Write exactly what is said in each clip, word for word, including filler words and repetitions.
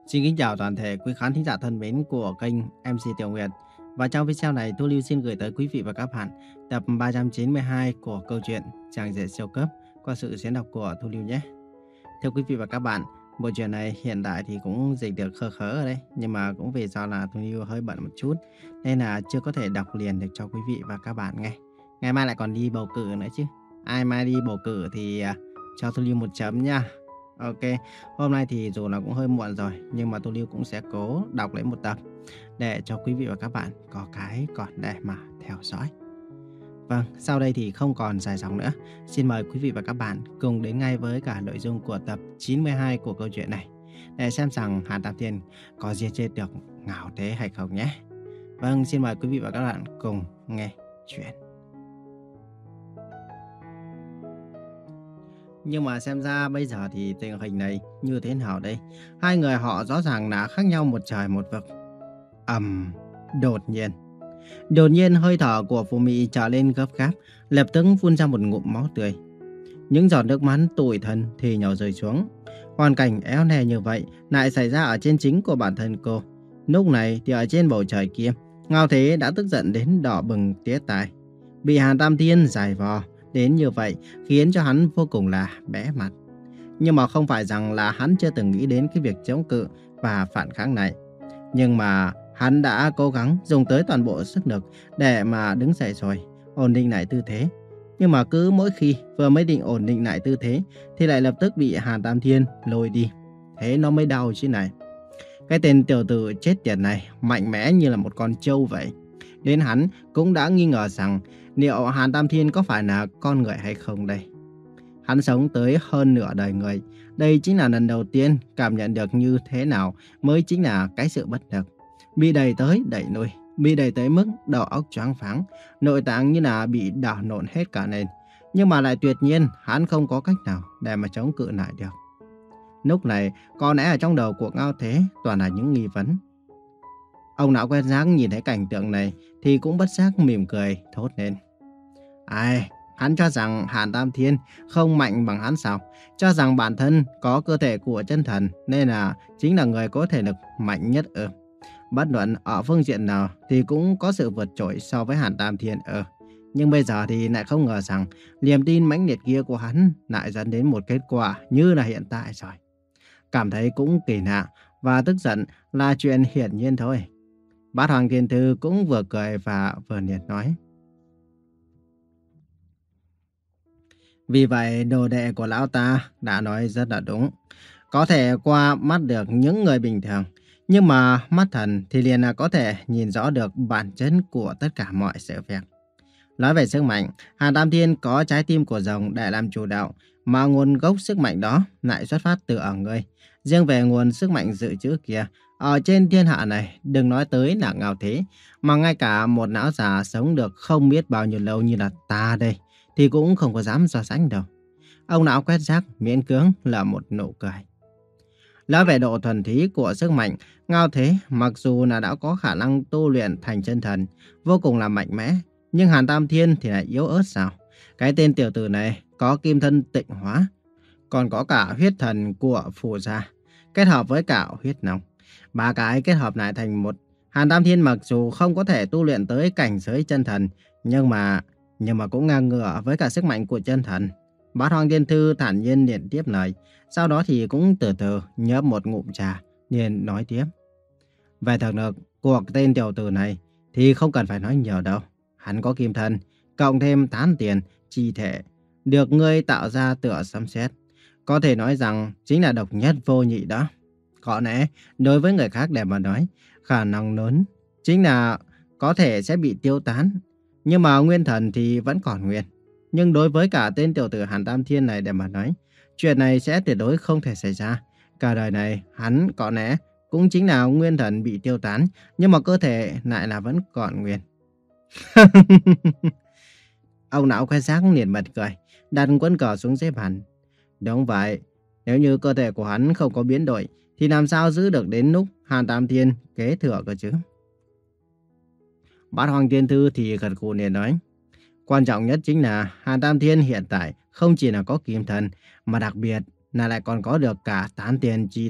Xin kính chào toàn thể quý khán thính giả thân mến của kênh em xê Tiểu Nguyệt. Và trong video này, Thu Lưu xin gửi tới quý vị và các bạn tập ba trăm chín mươi hai của câu chuyện Chàng rể siêu cấp qua sự diễn đọc của Thu Lưu nhé. Thưa quý vị và các bạn, bộ truyện này hiện tại thì cũng dịch được khờ khớ ở đây, nhưng mà cũng vì do là Thu Lưu hơi bận một chút nên là chưa có thể đọc liền được cho quý vị và các bạn nghe. Ngày mai lại còn đi bầu cử nữa chứ. Ai mai đi bầu cử thì à, cho Thu Lưu một chấm nha. Ok, hôm nay thì dù là cũng hơi muộn rồi nhưng mà Tô Lưu cũng sẽ cố đọc lấy một tập để cho quý vị và các bạn có cái còn để mà theo dõi. Vâng, sau đây thì không còn dài dòng nữa. Xin mời quý vị và các bạn cùng đến ngay với cả nội dung của tập chín mươi hai của câu chuyện này để xem rằng Hàn Tam Thiên có giết chết được Ngạo Thế hay không nhé. Vâng, xin mời quý vị và các bạn cùng nghe chuyện. Nhưng mà xem ra bây giờ thì tình hình này như thế nào đây? Hai người họ rõ ràng là khác nhau một trời một vực. Ầm, đột nhiên. Đột nhiên hơi thở của Phù Mị trở lên gấp gáp, lập tức phun ra một ngụm máu tươi. Những giọt nước mắt tủi thân thì nhỏ rơi xuống. Hoàn cảnh éo ne như vậy lại xảy ra ở trên chính của bản thân cô. Lúc này thì ở trên bầu trời kia, Ngao Thế đã tức giận đến đỏ bừng tía tai. Bị Hàn Tam Thiên giày vò đến như vậy khiến cho hắn vô cùng là bẽ mặt. Nhưng mà không phải rằng là hắn chưa từng nghĩ đến cái việc chống cự và phản kháng này. Nhưng mà hắn đã cố gắng dùng tới toàn bộ sức lực để mà đứng dậy rồi, ổn định lại tư thế. Nhưng mà cứ mỗi khi vừa mới định ổn định lại tư thế thì lại lập tức bị Hàn Tam Thiên lôi đi. Thế nó mới đau chứ này. Cái tên tiểu tử chết tiệt này mạnh mẽ như là một con trâu vậy. Đến hắn cũng đã nghi ngờ rằng liệu Hàn Tam Thiên có phải là con người hay không đây. Hắn sống tới hơn nửa đời người. Đây chính là lần đầu tiên cảm nhận được như thế nào mới chính là cái sự bất lực. Bị đẩy tới đẩy lui, bị đẩy tới mức đầu óc choáng váng, nội tạng như là bị đảo lộn hết cả lên. Nhưng mà lại tuyệt nhiên hắn không có cách nào để mà chống cự lại được. Lúc này có lẽ ở trong đầu của Ngao Thế toàn là những nghi vấn. Ông lão quen giác nhìn thấy cảnh tượng này thì cũng bất giác mỉm cười thốt lên. Ai, hắn cho rằng Hàn Tam Thiên không mạnh bằng hắn sao? Cho rằng bản thân có cơ thể của chân thần nên là chính là người có thể lực mạnh nhất ư? Bất luận ở phương diện nào thì cũng có sự vượt trội so với Hàn Tam Thiên ư? Nhưng bây giờ thì lại không ngờ rằng niềm tin mãnh liệt kia của hắn lại dẫn đến một kết quả như là hiện tại rồi. Cảm thấy cũng kỳ lạ và tức giận là chuyện hiển nhiên thôi. Bát Hoàng Thiên Thư cũng vừa cười và vừa liệt nói. Vì vậy đồ đệ của lão ta đã nói rất là đúng. Có thể qua mắt được những người bình thường, nhưng mà mắt thần thì liền là có thể nhìn rõ được bản chất của tất cả mọi sự việc. Nói về sức mạnh, Hàn Tam Thiên có trái tim của rồng để làm chủ đạo, mà nguồn gốc sức mạnh đó lại xuất phát từ ở ngươi. Riêng về nguồn sức mạnh dự trữ kia, ở trên thiên hạ này đừng nói tới là Ngao Thế, mà ngay cả một lão già sống được không biết bao nhiêu lâu như là ta đây thì cũng không có dám so sánh đâu. Ông lão quét rác miễn cưỡng là một nụ cười. Nói về độ thuần thí của sức mạnh, Ngao Thế mặc dù là đã có khả năng tu luyện thành chân thần, vô cùng là mạnh mẽ, nhưng Hàn Tam Thiên thì lại yếu ớt sao? Cái tên tiểu tử này có kim thân tịnh hóa, còn có cả huyết thần của phù gia, kết hợp với cả huyết nóng. Ba cái kết hợp lại thành một. Hàn Tam Thiên mặc dù không có thể tu luyện tới cảnh giới chân thần, nhưng mà nhưng mà cũng ngang ngửa với cả sức mạnh của chân thần. Bát Hoàng Thiên Thư thản nhiên liền tiếp lời, sau đó thì cũng từ từ nhấp một ngụm trà, liền nói tiếp. Về thực lực của tên tiểu tử này thì không cần phải nói nhiều đâu. Hắn có kim thân, cộng thêm tán tiền, chi thể, được ngươi tạo ra tựa sấm sét. Có thể nói rằng chính là độc nhất vô nhị đó. Có lẽ đối với người khác để mà nói, khả năng lớn chính là có thể sẽ bị tiêu tán. Nhưng mà nguyên thần thì vẫn còn nguyên. Nhưng đối với cả tên tiểu tử Hàn Tam Thiên này để mà nói, chuyện này sẽ tuyệt đối không thể xảy ra. Cả đời này hắn có lẽ cũng chính là nguyên thần bị tiêu tán, nhưng mà cơ thể lại là vẫn còn nguyên. Ông lão khoe xác liền bật cười, đặt quân cờ xuống dưới bàn. Đúng vậy, nếu như cơ thể của hắn không có biến đổi thì làm sao giữ được đến lúc Hàn Tam Thiên kế thừa cơ chứ? Bát Hoàng Thiên Thư thì gật gù liền nói. Quan trọng nhất chính là Hàn Tam Thiên hiện tại không chỉ là có kim thân, mà đặc biệt là lại còn có được cả tán tiền chi tệ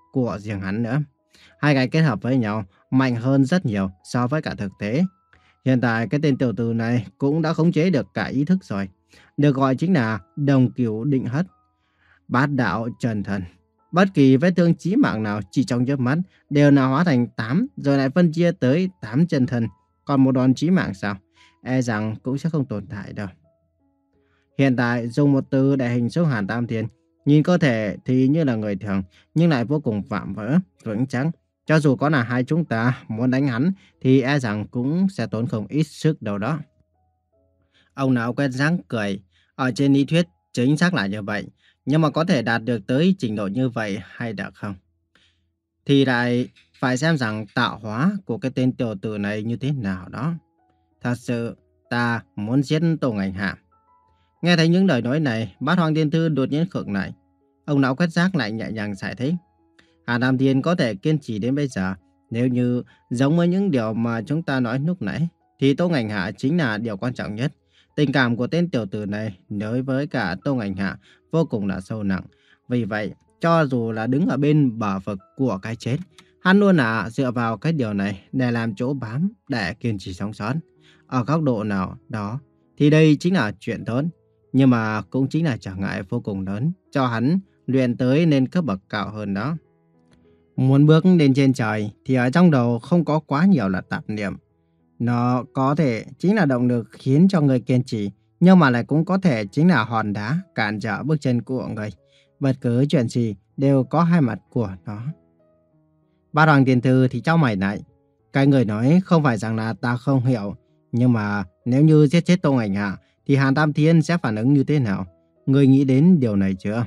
của riêng hắn nữa. Hai cái kết hợp với nhau mạnh hơn rất nhiều so với cả thực tế. Hiện tại cái tên tiểu tử này cũng đã khống chế được cả ý thức rồi. Được gọi chính là đồng cửu định hất, bát đạo trần thần. Bất kỳ vết thương chí mạng nào chỉ trong chớp mắt đều nào hóa thành tám rồi lại phân chia tới tám chân thần. Còn một đòn chí mạng sao? E rằng cũng sẽ không tồn tại đâu. Hiện tại dùng một từ để hình dung Hàn Tam Thiên, nhìn cơ thể thì như là người thường nhưng lại vô cùng vạm vỡ, vững chắc. Cho dù có là hai chúng ta muốn đánh hắn thì e rằng cũng sẽ tốn không ít sức đâu đó. Ông lão quét răng cười. Ở trên lý thuyết chính xác là như vậy. Nhưng mà có thể đạt được tới trình độ như vậy hay được không? Thì lại phải xem rằng tạo hóa của cái tên tiểu tử này như thế nào đó. Thật sự ta muốn giết Tô Ngành Hạ. Nghe thấy những lời nói này, Bát Hoàng Tiên Thư đột nhiên khựng lại. Ông lão quét rác lại nhẹ nhàng giải thích. Hà Nam Thiên có thể kiên trì đến bây giờ. Nếu như giống với những điều mà chúng ta nói lúc nãy, thì Tô Ngành Hạ chính là điều quan trọng nhất. Tình cảm của tên tiểu tử này đối với cả Tô Ngành Hạ vô cùng là sâu nặng. Vì vậy, cho dù là đứng ở bên bờ vực của cái chết, hắn luôn là dựa vào cái điều này để làm chỗ bám, để kiên trì sống sót. Ở góc độ nào đó, thì đây chính là chuyện tốt. Nhưng mà cũng chính là trở ngại vô cùng lớn cho hắn luyện tới nên cấp bậc cao hơn đó. Muốn bước lên trên trời thì ở trong đầu không có quá nhiều là tạp niệm. Nó có thể chính là động lực khiến cho người kiên trì, nhưng mà lại cũng có thể chính là hòn đá cản trở bước chân của người. Bất cứ chuyện gì đều có hai mặt của nó. Bát Hoàng Tiên Thư thì trao mày lại. Cái người nói không phải rằng là ta không hiểu, nhưng mà nếu như giết chết Tô Ngành Hạ thì Hàn Tam Thiên sẽ phản ứng như thế nào? Người nghĩ đến điều này chưa?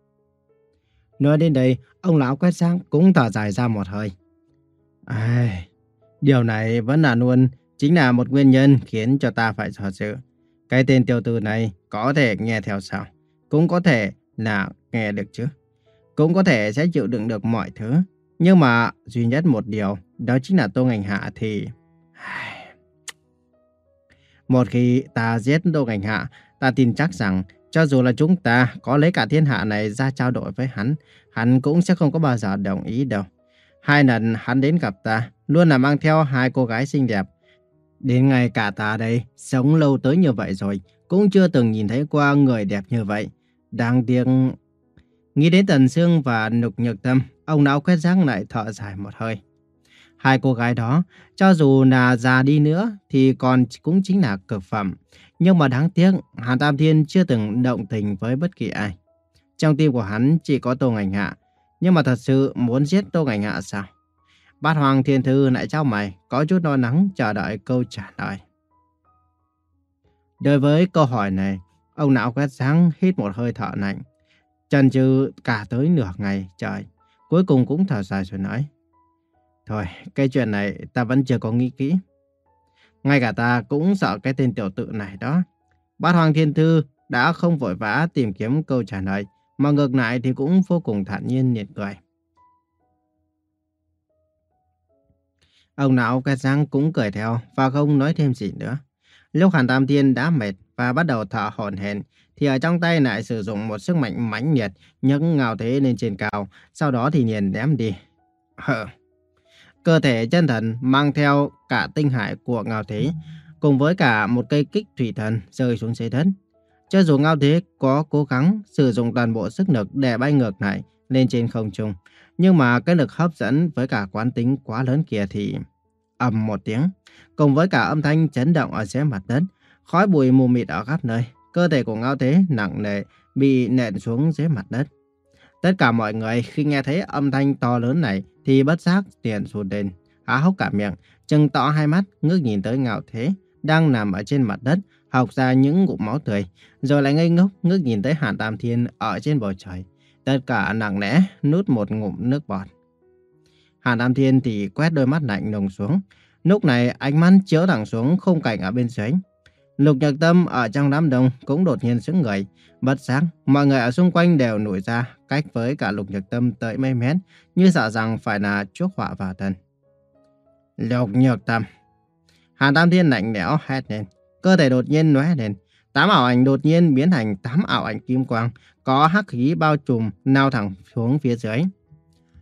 Nói đến đây, ông lão quét rác cũng thở dài ra một hơi. Ai... Điều này vẫn là luôn chính là một nguyên nhân khiến cho ta phải do dự. Cái tên tiểu tử này có thể nghe theo sao? Cũng có thể là nghe được chứ. Cũng có thể sẽ chịu đựng được mọi thứ. Nhưng mà duy nhất một điều, đó chính là Tô Ngành Hạ thì... Một khi ta giết Tô Ngành Hạ, ta tin chắc rằng cho dù là chúng ta có lấy cả thiên hạ này ra trao đổi với hắn, hắn cũng sẽ không có bao giờ đồng ý đâu. Hai lần hắn đến gặp ta, luôn là mang theo hai cô gái xinh đẹp. Đến ngày cả ta đây, sống lâu tới như vậy rồi, cũng chưa từng nhìn thấy qua người đẹp như vậy. Đáng tiếc... Nghĩ đến Tần Sương và Nục Nhược Tâm, ông lão quét rác lại thở dài một hơi. Hai cô gái đó, cho dù là già đi nữa, thì còn cũng chính là cực phẩm. Nhưng mà đáng tiếc, Hàn Tam Thiên chưa từng động tình với bất kỳ ai. Trong tim của hắn chỉ có Tô Ngành Hạ. Nhưng mà thật sự muốn giết Tô Ngành Hạ sao? Bát Hoàng Thiên Thư lại trao mày, có chút lo lắng chờ đợi câu trả lời. Đối với câu hỏi này, ông lão quét sáng hít một hơi thở lạnh. Chần chừ cả tới nửa ngày trời, cuối cùng cũng thở dài rồi nói. Thôi, cái chuyện này ta vẫn chưa có nghĩ kỹ. Ngay cả ta cũng sợ cái tên tiểu tử này đó. Bát Hoàng Thiên Thư đã không vội vã tìm kiếm câu trả lời, mà ngược lại thì cũng vô cùng thản nhiên nhiệt cười. Ông lão quét răng cũng cười theo và không nói thêm gì nữa. Lúc Hàn Tam Thiên đã mệt và bắt đầu thở hổn hển, thì ở trong tay lại sử dụng một sức mạnh mãnh liệt nhấc Ngao Thế lên trên cao, sau đó thì liền ném đi. Hờ. Cơ thể chân thần mang theo cả tinh hải của Ngao Thế, cùng với cả một cây kích thủy thần rơi xuống dưới đất. Cho dù Ngao Thế có cố gắng sử dụng toàn bộ sức lực để bay ngược lại lên trên không trung, nhưng mà cái lực hấp dẫn với cả quán tính quá lớn kia thì... ầm một tiếng, cùng với cả âm thanh chấn động ở dưới mặt đất, khói bụi mù mịt ở khắp nơi, cơ thể của Ngao Thế nặng nề bị nện xuống dưới mặt đất. Tất cả mọi người khi nghe thấy âm thanh to lớn này thì bất giác liền run lên, há hốc cả miệng, trừng to hai mắt ngước nhìn tới Ngao Thế đang nằm ở trên mặt đất, hộc ra những ngụm máu tươi, rồi lại ngây ngốc ngước nhìn tới Hàn Tam Thiên ở trên bầu trời. Tất cả nặng nề nuốt một ngụm nước bọt. Hàn Tam Thiên thì quét đôi mắt lạnh lùng xuống. Lúc này ánh mắt chiếu thẳng xuống khung cảnh ở bên dưới. Lục Nhật Tâm ở trong đám đông cũng đột nhiên sững người. Bất giác, mọi người ở xung quanh đều nổi ra cách với cả Lục Nhật Tâm tới mấy mét, như sợ rằng phải là chuốc họa vào thân. Lục Nhật Tâm. Hàn Tam Thiên lạnh lẽo hét lên, cơ thể đột nhiên lóe lên. Tám ảo ảnh đột nhiên biến thành tám ảo ảnh kim quang, có hắc khí bao trùm, lao thẳng xuống phía dưới.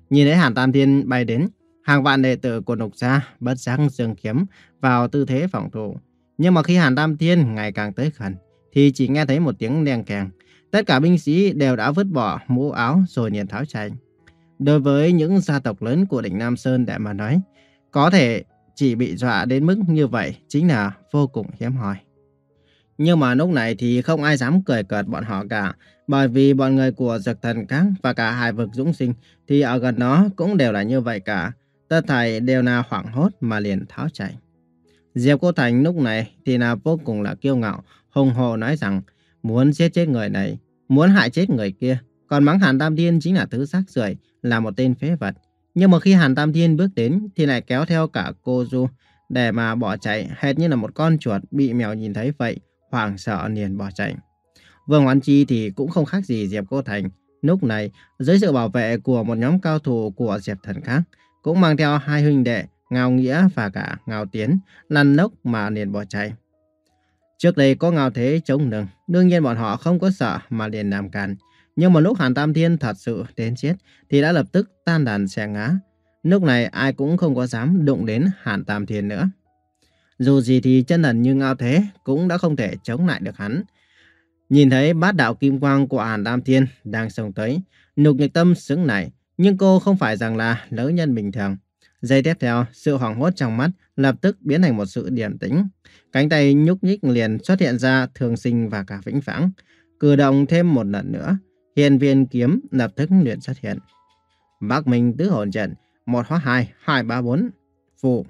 Nhìn thấy Hàn Tam Thiên bay đến, hàng vạn đệ tử của Lục gia bất giác giương kiếm vào tư thế phòng thủ. Nhưng mà khi Hàn Tam Thiên ngày càng tới gần, thì chỉ nghe thấy một tiếng leng keng. Tất cả binh sĩ đều đã vứt bỏ mũ áo rồi liền tháo chạy. Đối với những gia tộc lớn của đỉnh Nam Sơn để mà nói, có thể chỉ bị dọa đến mức như vậy chính là vô cùng hiếm hoi. Nhưng mà lúc này thì không ai dám cười cợt bọn họ cả, bởi vì bọn người của Dực Thần Các và cả Hải Vực Dũng Sinh thì ở gần đó cũng đều là như vậy cả. Tất thảy đều là hoảng hốt mà liền tháo chạy. Diệp Cô Thành lúc này thì là vô cùng là kiêu ngạo, hùng hồ nói rằng muốn giết chết người này, muốn hại chết người kia, còn mắng Hàn Tam Thiên chính là thứ rác rưởi, là một tên phế vật. Nhưng mà khi Hàn Tam Thiên bước đến thì lại kéo theo cả cô Du để mà bỏ chạy, hệt như là một con chuột bị mèo nhìn thấy vậy, hoảng sợ liền bỏ chạy. Vương Hoán Chi thì cũng không khác gì Diệp Cô Thành. Lúc này, dưới sự bảo vệ của một nhóm cao thủ của Diệp Thần khác, cũng mang theo hai huynh đệ Ngao Nghĩa và cả Ngao Tiến, lăn lốc mà liền bỏ chạy. Trước đây có Ngao Thế chống lưng, đương nhiên bọn họ không có sợ mà liền làm cản. Nhưng mà lúc Hàn Tam Thiên thật sự đến chết thì đã lập tức tan đàn xẻ ngã. Lúc này ai cũng không có dám đụng đến Hàn Tam Thiên nữa. Dù gì thì chân thần như Ngao Thế cũng đã không thể chống lại được hắn. Nhìn thấy bát đạo kim quang của Hàn Tam Thiên đang xông tới, Lục Nhược Tâm sững lại, nhưng cô không phải rằng là lỡ nhân bình thường. Giây tiếp theo, sự hoảng hốt trong mắt lập tức biến thành một sự điềm tĩnh. Cánh tay nhúc nhích liền xuất hiện ra thường sinh và cả vĩnh viễn. Cử động thêm một lần nữa, hiền viên kiếm lập tức luyện xuất hiện. Bắc Minh tứ hồn trận, một hóa hai, hai ba bốn, phụ.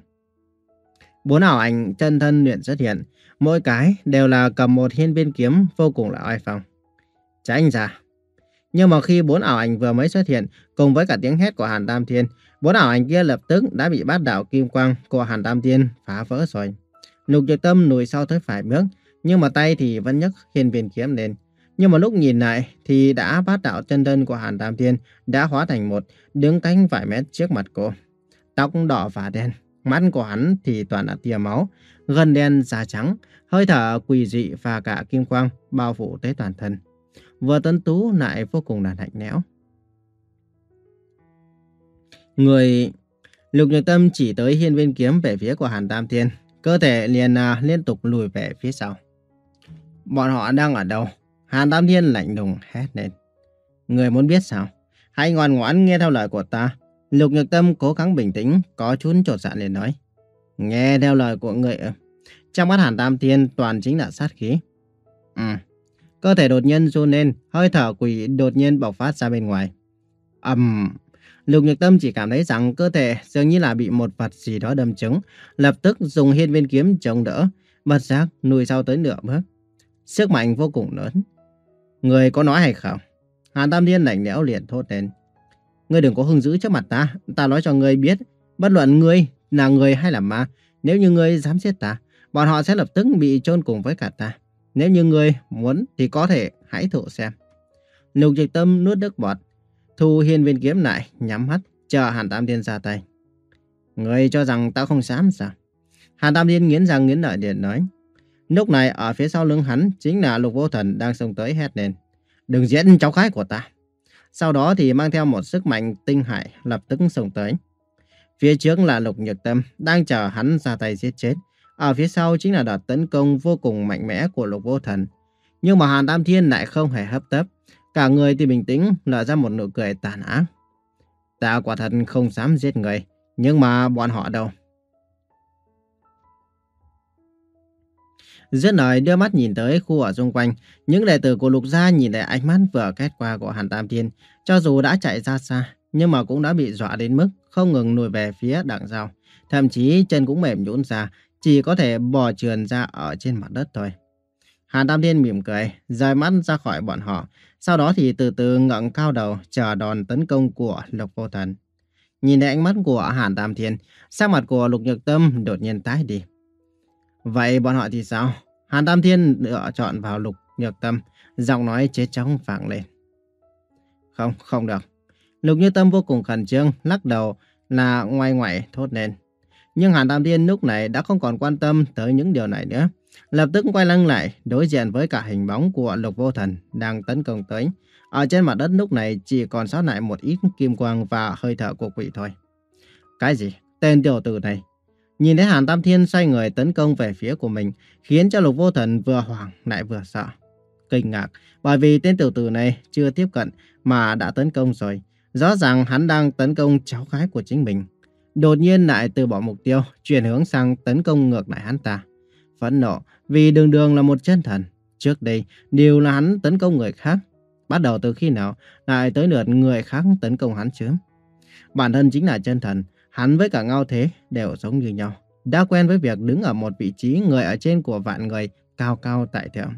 Bốn ảo ảnh chân thân luyện xuất hiện, mỗi cái đều là cầm một hiên viên kiếm vô cùng là oai phong. Tránh ra. Nhưng mà khi bốn ảo ảnh vừa mới xuất hiện, cùng với cả tiếng hét của Hàn Tam Thiên, bốn ảo ảnh kia lập tức đã bị bát đạo kim quang của Hàn Tam Thiên phá vỡ rồi. Lục Nhược Tâm lùi sau tới phải bước, nhưng mà tay thì vẫn nhấc hiên viên kiếm lên. Nhưng mà lúc nhìn lại thì đã bát đạo chân thân của Hàn Tam Thiên đã hóa thành một, đứng cánh vài mét trước mặt cô. Tóc đỏ và đen, mắt của hắn thì toàn là tia máu, gân đen da trắng, hơi thở quỷ dị và cả kim quang bao phủ tới toàn thân. Vừa tuấn tú lại vô cùng là lạnh lẽo. Người Lục Nhược Tâm chỉ tới hiên viên kiếm về phía của Hàn Tam Thiên, cơ thể liền à, liên tục lùi về phía sau. Bọn họ đang ở đâu? Hàn Tam Thiên lạnh lùng hét lên. Người muốn biết sao? Hãy ngoan ngoãn nghe theo lời của ta. Lục Nhược Tâm cố gắng bình tĩnh, có chút chột dạ liền nói. Nghe theo lời của người ư? Trong mắt Hàn Tam Thiên toàn chính là sát khí. Ừ. Cơ thể đột nhiên run lên, hơi thở quỷ đột nhiên bộc phát ra bên ngoài. ầm, um, Lục Nhược Tâm chỉ cảm thấy rằng cơ thể dường như là bị một vật gì đó đâm trúng, lập tức dùng hiên viên kiếm chống đỡ, bất giác lùi sau tới nửa bước. Sức mạnh vô cùng lớn. Người có nói hay không? Hàn Tam Thiên lạnh lẽo liền thốt lên. Ngươi đừng có hung dữ trước mặt ta, ta nói cho ngươi biết, bất luận ngươi là người hay là ma, nếu như ngươi dám giết ta, bọn họ sẽ lập tức bị chôn cùng với cả ta. Nếu như ngươi muốn thì có thể hãy thử xem. Lục Nhược Tâm nuốt nước bọt, thu hiên viên kiếm lại, nhắm mắt, chờ Hàn Tam Thiên ra tay. Ngươi cho rằng ta không dám sao? Hàn Tam Thiên nghiến răng nghiến lợi điện nói. Lúc này ở phía sau lưng hắn chính là Lục Vô Thần đang xông tới hét lên. Đừng giết cháu gái của ta. Sau đó thì mang theo một sức mạnh tinh hải lập tức xông tới. Phía trước là Lục Nhược Tâm đang chờ hắn ra tay giết chết. Ở phía sau chính là đợt tấn công vô cùng mạnh mẽ của Lục Vô Thần. Nhưng mà Hàn Tam Thiên lại không hề hấp tấp. Cả người thì bình tĩnh, nở ra một nụ cười tàn ác. Ta quả thật không dám giết người, nhưng mà bọn họ đâu? Dứt lời đưa mắt nhìn tới khu ở xung quanh, những đệ tử của Lục gia nhìn thấy ánh mắt vừa quét qua của Hàn Tam Thiên, cho dù đã chạy ra xa, nhưng mà cũng đã bị dọa đến mức không ngừng lùi về phía đằng sau, thậm chí chân cũng mềm nhũn ra, chỉ có thể bò trườn ra ở trên mặt đất thôi. Hàn Tam Thiên mỉm cười, rời mắt ra khỏi bọn họ, sau đó thì từ từ ngẩng cao đầu chờ đòn tấn công của Lục Vô Thần. Nhìn thấy ánh mắt của Hàn Tam Thiên, sắc mặt của Lục Nhược Tâm đột nhiên tái đi. Vậy bọn họ thì sao? Hàn Tam Thiên lựa chọn vào Lục Nhược Tâm, giọng nói chết chóc vang lên. Không, không được. Lục Nhược Tâm vô cùng khẩn trương, lắc đầu là ngoai ngoại thốt lên. Nhưng Hàn Tam Thiên lúc này đã không còn quan tâm tới những điều này nữa. Lập tức quay lưng lại, đối diện với cả hình bóng của Lục Vô Thần đang tấn công tới. Ở trên mặt đất lúc này chỉ còn sót lại một ít kim quang và hơi thở của quỷ thôi. Cái gì? Tên tiểu tử này. Nhìn thấy Hàn Tam Thiên xoay người tấn công về phía của mình, khiến cho Lục Vô Thần vừa hoảng lại vừa sợ. Kinh ngạc, bởi vì tên tiểu tử này chưa tiếp cận mà đã tấn công rồi. Rõ ràng hắn đang tấn công cháu gái của chính mình. Đột nhiên lại từ bỏ mục tiêu, chuyển hướng sang tấn công ngược lại hắn ta. Phẫn nộ, vì đường đường là một chân thần. Trước đây, đều là hắn tấn công người khác. Bắt đầu từ khi nào lại tới lượt người khác tấn công hắn chứ? Bản thân chính là chân thần, hắn với cả Ngao Thế đều giống như nhau. Đã quen với việc đứng ở một vị trí người ở trên của vạn người, cao cao tại thượng.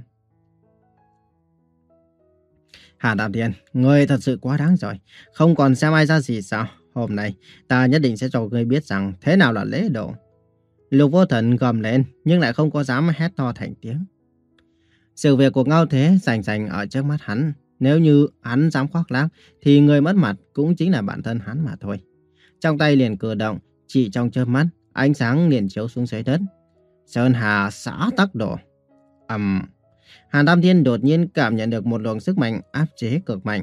Hàn Tam Thiên, ngươi thật sự quá đáng rồi. Không còn xem ai ra gì sao? Hôm nay, ta nhất định sẽ cho ngươi biết rằng thế nào là lễ độ. Lục Vô Thần gầm lên, nhưng lại không có dám hét to thành tiếng. Sự việc của Ngao Thế rành rành ở trước mắt hắn. Nếu như hắn dám khoác lác, thì người mất mặt cũng chính là bản thân hắn mà thôi. Trong tay liền cử động, chỉ trong chớp mắt, ánh sáng liền chiếu xuống dưới đất. Sơn Hà xã tắc đổ. ầm, Hàn Tam Thiên đột nhiên cảm nhận được một luồng sức mạnh áp chế cực mạnh.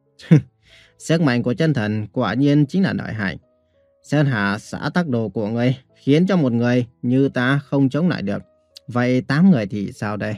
Sức mạnh của chân thần quả nhiên chính là lợi hại. Sơn Hà xã tắc đồ của ngươi khiến cho một người như ta không chống lại được. Vậy tám người thì sao đây?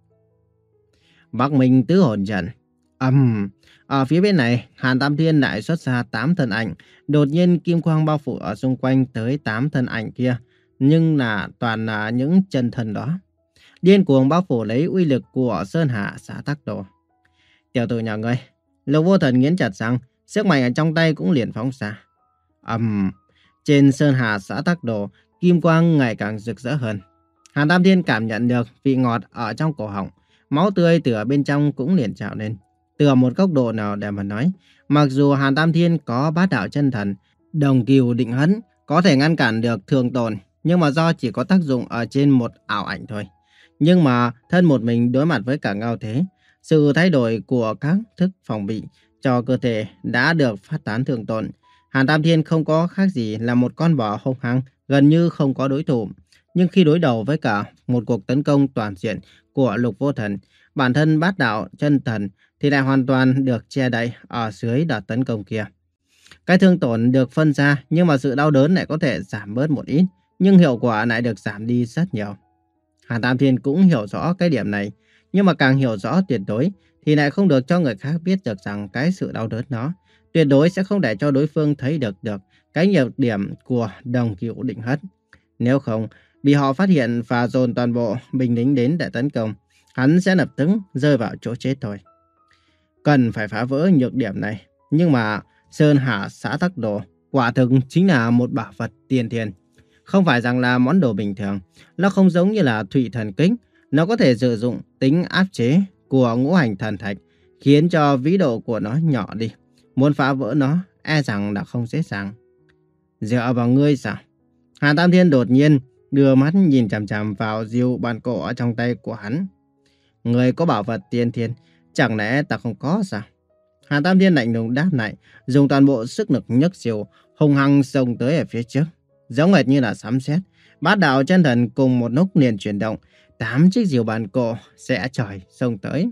Bắc Minh tứ hồn trận. Ầm, ở phía bên này, Hàn Tam Thiên lại xuất ra tám thân ảnh. Đột nhiên kim quang bao phủ ở xung quanh tới tám thân ảnh kia, nhưng là toàn là những chân thần đó. Điên cuồng bao phủ lấy uy lực của Sơn Hà xã tắc đồ. Tiểu tử nhà ngươi, Lục Vô Thần nghiến chặt răng, sức mạnh ở trong tay cũng liền phóng ra. Ầm, trên Sơn Hà xã tắc đồ, kim quang ngày càng rực rỡ hơn. Hàn Tam Thiên cảm nhận được vị ngọt ở trong cổ họng, máu tươi từ ở bên trong cũng liền trào lên. Từ một góc độ nào để mà nói, mặc dù Hàn Tam Thiên có bát đạo chân thần, đồng cừu định hấn, có thể ngăn cản được thường tồn, nhưng mà do chỉ có tác dụng ở trên một ảo ảnh thôi. Nhưng mà thân một mình đối mặt với cả Ngao Thế, sự thay đổi của các thức phòng bị cho cơ thể đã được phát tán thường tồn. Hàn Tam Thiên không có khác gì là một con bò hung hăng, gần như không có đối thủ. Nhưng khi đối đầu với cả một cuộc tấn công toàn diện của Lục Vô Thần, bản thân bát đạo chân thần thì lại hoàn toàn được che đậy ở dưới đợt tấn công kia. Cái thương tổn được phân ra, nhưng mà sự đau đớn lại có thể giảm bớt một ít, nhưng hiệu quả lại được giảm đi rất nhiều. Hàn Tam Thiên cũng hiểu rõ cái điểm này, nhưng mà càng hiểu rõ tuyệt đối thì lại không được cho người khác biết được rằng cái sự đau đớn đó tuyệt đối sẽ không để cho đối phương thấy được được cái nhược điểm của đồng cựu định hất. Nếu không, bị họ phát hiện và dồn toàn bộ binh lính đến để tấn công, hắn sẽ lập tức rơi vào chỗ chết thôi. Cần phải phá vỡ nhược điểm này, nhưng mà Sơn Hà xã tắc đồ quả thực chính là một bảo vật tiên thiên. Không phải rằng là món đồ bình thường, nó không giống như là thủy thần kính, nó có thể sử dụng tính áp chế của ngũ hành thần thạch, khiến cho vĩ độ của nó nhỏ đi. Muốn phá vỡ nó, e rằng là không dễ dàng. Dựa vào ngươi sao? Hàn Tam Thiên đột nhiên đưa mắt nhìn chằm chằm vào diêu bàn cổ ở trong tay của hắn. Ngươi có bảo vật tiên thiên, chẳng lẽ ta không có sao? Hàn Tam Thiên lạnh lùng đáp lại, dùng toàn bộ sức lực nhấc diều, hung hăng xông tới ở phía trước. Giống hệt như là sấm sét, bát đạo chân thần cùng một lúc liền chuyển động, tám chiếc diều bàn cổ sẽ trời xông tới.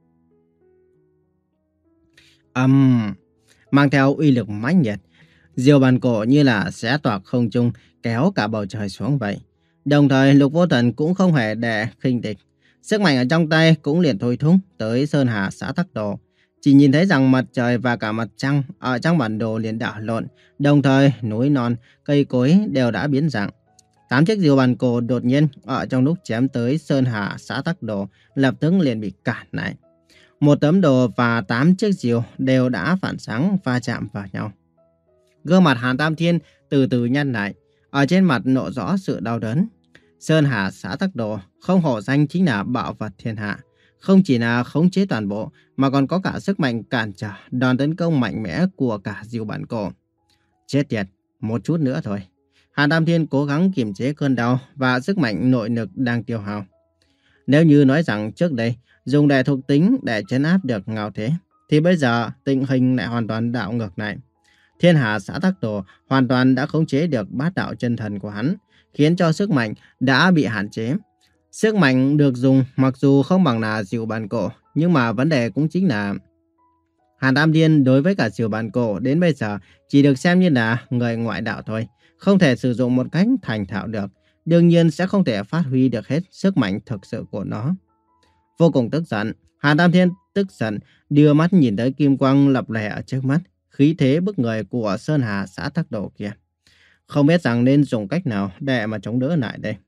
Ầm, um, mang theo uy lực mãnh liệt, diều bàn cổ như là xé toạc không trung, kéo cả bầu trời xuống vậy. Đồng thời Lục Vô Thần cũng không hề để khinh địch, sức mạnh ở trong tay cũng liền thôi thúc tới Sơn Hà xã tắc đồ. Chỉ nhìn thấy rằng mặt trời và cả mặt trăng ở trong bản đồ liền đảo lộn, đồng thời núi non, cây cối đều đã biến dạng. Tám chiếc diều bàn cổ đột nhiên ở trong lúc chém tới Sơn Hà xã tắc đồ lập tức liền bị cản lại. Một tấm đồ và tám chiếc diều đều đã phản sáng va chạm vào nhau. Gương mặt Hàn Tam Thiên từ từ nhăn lại, ở trên mặt lộ rõ sự đau đớn. Sơn Hà xã tắc đồ không hổ danh chính là bảo vật thiên hạ. Không chỉ là khống chế toàn bộ, mà còn có cả sức mạnh cản trở đòn tấn công mạnh mẽ của cả diều bản cổ. Chết tiệt, một chút nữa thôi. Hàn Tam Thiên cố gắng kiềm chế cơn đau và sức mạnh nội lực đang tiêu hao. Nếu như nói rằng trước đây dùng đại thuộc tính để trấn áp được Ngao Thế, thì bây giờ tình hình lại hoàn toàn đảo ngược lại. Thiên Hà xã tắc đồ hoàn toàn đã khống chế được bát đạo chân thần của hắn, khiến cho sức mạnh đã bị hạn chế. Sức mạnh được dùng mặc dù không bằng là diều bàn cổ, nhưng mà vấn đề cũng chính là Hàn Tam Thiên đối với cả Sử Bản Cổ đến bây giờ chỉ được xem như là người ngoại đạo thôi, không thể sử dụng một cách thành thạo được, đương nhiên sẽ không thể phát huy được hết sức mạnh thực sự của nó. Vô cùng tức giận, Hàn Tam Thiên tức giận đưa mắt nhìn tới kim quang lập lòe ở trước mắt, khí thế bức người của Sơn Hà xã Tắc Đồ kia. Không biết rằng nên dùng cách nào để mà chống đỡ lại đây.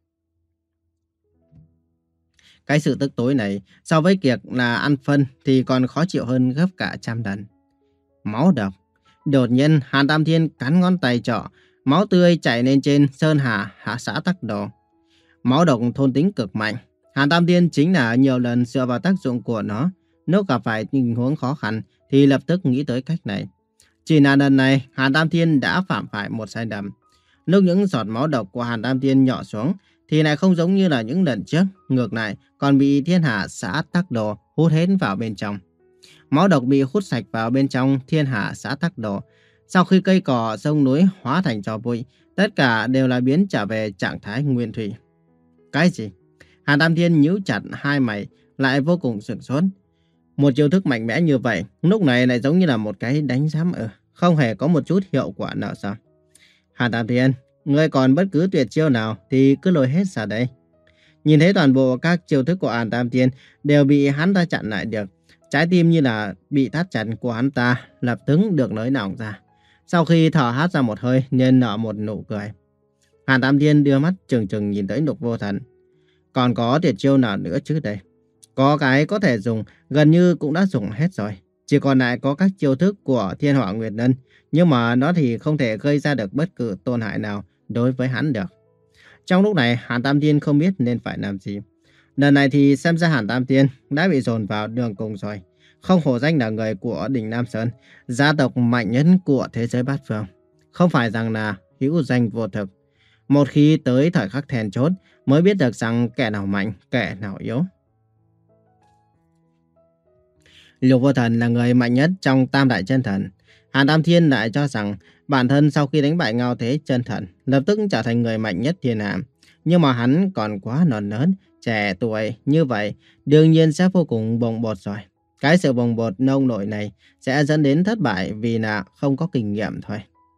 Cái sự tức tối này so với việc là ăn phân thì còn khó chịu hơn gấp cả trăm lần. Máu độc. Đột nhiên Hàn Tam Thiên cắn ngón tay trỏ, máu tươi chảy lên trên Sơn Hà hạ xã Tắc Đồ. Máu độc thôn tính cực mạnh. Hàn Tam Thiên chính là nhiều lần dựa vào tác dụng của nó. Nếu gặp phải tình huống khó khăn thì lập tức nghĩ tới cách này. Chỉ là lần này Hàn Tam Thiên đã phạm phải một sai lầm. Lúc những giọt máu độc của Hàn Tam Thiên nhỏ xuống thì lại không giống như là những lần trước, ngược lại còn bị thiên hạ xã Tắc Đồ hút hết vào bên trong. Máu độc bị hút sạch vào bên trong thiên hạ xã Tắc Đồ. Sau khi cây cỏ sông núi hóa thành tro bụi, tất cả đều là biến trở về trạng thái nguyên thủy. Cái gì? Hàn Tam Thiên nhíu chặt hai mày, lại vô cùng sửng sốt. Một chiêu thức mạnh mẽ như vậy, lúc này lại giống như là một cái đánh giám ở, không hề có một chút hiệu quả nào sao? Hàn Tam Thiên, ngươi còn bất cứ tuyệt chiêu nào thì cứ lôi hết ra đây. Nhìn thấy toàn bộ các chiêu thức của Hàn Tam Thiên đều bị hắn ta chặn lại được. Trái tim như là bị thắt chặt của hắn ta lập tức được nới lỏng ra. Sau khi thở hắt ra một hơi nên nở một nụ cười. Hàn Tam Thiên đưa mắt trừng trừng nhìn tới Lục Vô Thần. Còn có tuyệt chiêu nào nữa chứ đây? Có cái có thể dùng gần như cũng đã dùng hết rồi. Chỉ còn lại có các chiêu thức của Thiên Hỏa Nguyệt Nân. Nhưng mà nó thì không thể gây ra được bất cứ tổn hại nào đối với hắn được. Trong lúc này Hàn Tam Thiên không biết nên phải làm gì. Lần này thì xem ra Hàn Tam Thiên đã bị dồn vào đường cùng rồi. Không hổ danh là người của đỉnh Nam Sơn, gia tộc mạnh nhất của thế giới bát phương. Không phải rằng là hữu danh vô thực. Một khi tới thời khắc then chốt mới biết được rằng kẻ nào mạnh, kẻ nào yếu. Lục Vô Thần là người mạnh nhất trong Tam Đại Chân Thần. Hàn Tam Thiên lại cho rằng bản thân sau khi đánh bại Ngao Thế Chân Thần lập tức trở thành người mạnh nhất thiên hạ. Nhưng mà hắn còn quá non nớt, trẻ tuổi như vậy đương nhiên sẽ vô cùng bồng bột rồi. Cái sự bồng bột nông nổi này sẽ dẫn đến thất bại vì là không có kinh nghiệm thôi.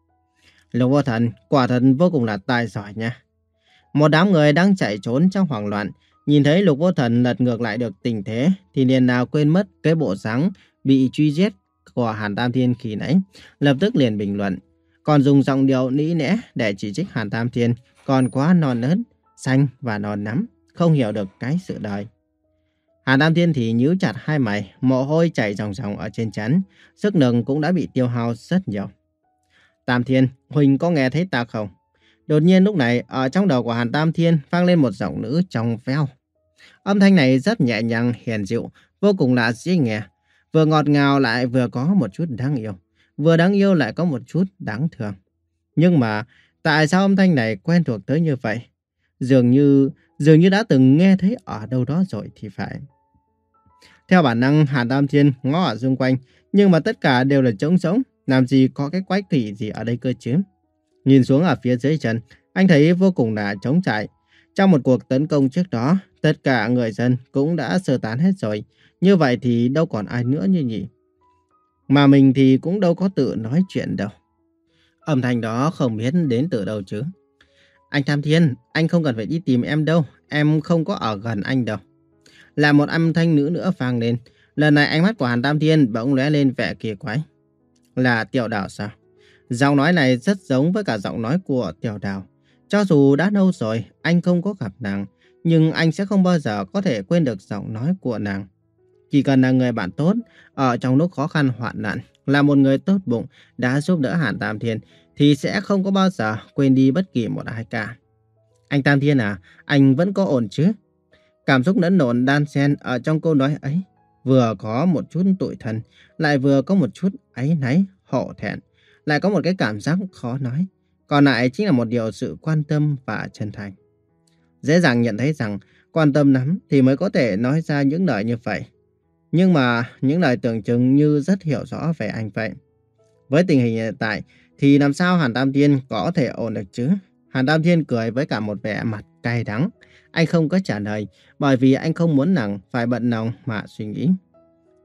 Lục Vô Thần quả thật vô cùng là tài giỏi nha. Một đám người đang chạy trốn trong hoảng loạn, nhìn thấy Lục Vô Thần lật ngược lại được tình thế thì liền nào quên mất cái bộ dáng bị truy giết của Hàn Tam Thiên khi nãy, lập tức liền bình luận, còn dùng giọng điệu nĩ nẽ để chỉ trích Hàn Tam Thiên còn quá non nớt, xanh và non nắm, không hiểu được cái sự đời. Hàn Tam Thiên thì nhíu chặt hai mày, mồ hôi chảy ròng ròng ở trên trán, sức lực cũng đã bị tiêu hao rất nhiều. Tam Thiên, Huỳnh có nghe thấy ta không? Đột nhiên lúc này ở trong đầu của Hàn Tam Thiên vang lên một giọng nữ trong veo. Âm thanh này rất nhẹ nhàng, hiền dịu, vô cùng là dễ nghe, vừa ngọt ngào lại vừa có một chút đáng yêu, vừa đáng yêu lại có một chút đáng thương. Nhưng mà tại sao âm thanh này quen thuộc tới như vậy? Dường như dường như đã từng nghe thấy ở đâu đó rồi thì phải. Theo bản năng Hàn Tam Thiên ngó ở xung quanh, nhưng mà tất cả đều là trống rỗng, làm gì có cái quái quỷ gì ở đây cơ chứ? Nhìn xuống ở phía dưới chân, anh thấy vô cùng là trống trải. Trong một cuộc tấn công trước đó, tất cả người dân cũng đã sơ tán hết rồi. Như vậy thì đâu còn ai nữa như nhỉ? Mà mình thì cũng đâu có tự nói chuyện đâu. Âm thanh đó không biết đến từ đâu chứ. Anh Tam Thiên, anh không cần phải đi tìm em đâu. Em không có ở gần anh đâu. Là một âm thanh nữ nữa vang lên. Lần này ánh mắt của Hàn Tam Thiên bỗng lóe lên vẻ kỳ quái. Là Tiểu Đào sao? Giọng nói này rất giống với cả giọng nói của Tiểu Đào. Cho dù đã lâu rồi anh không có gặp nàng, nhưng anh sẽ không bao giờ có thể quên được giọng nói của nàng. Chỉ cần là người bạn tốt, ở trong lúc khó khăn hoạn nạn, là một người tốt bụng đã giúp đỡ Hàn Tam Thiên, thì sẽ không có bao giờ quên đi bất kỳ một ai cả. Anh Tam Thiên à, anh vẫn có ổn chứ? Cảm xúc lẫn lộn đan xen ở trong câu nói ấy, vừa có một chút tủi thân, lại vừa có một chút áy náy, hổ thẹn, lại có một cái cảm giác khó nói. Còn lại chính là một điều sự quan tâm và chân thành. Dễ dàng nhận thấy rằng quan tâm lắm thì mới có thể nói ra những lời như vậy. Nhưng mà những lời tưởng chừng như rất hiểu rõ về anh vậy. Với tình hình hiện tại thì làm sao Hàn Tam Thiên có thể ổn được chứ? Hàn Tam Thiên cười với cả một vẻ mặt cay đắng. Anh không có trả lời bởi vì anh không muốn nàng phải bận lòng mà suy nghĩ.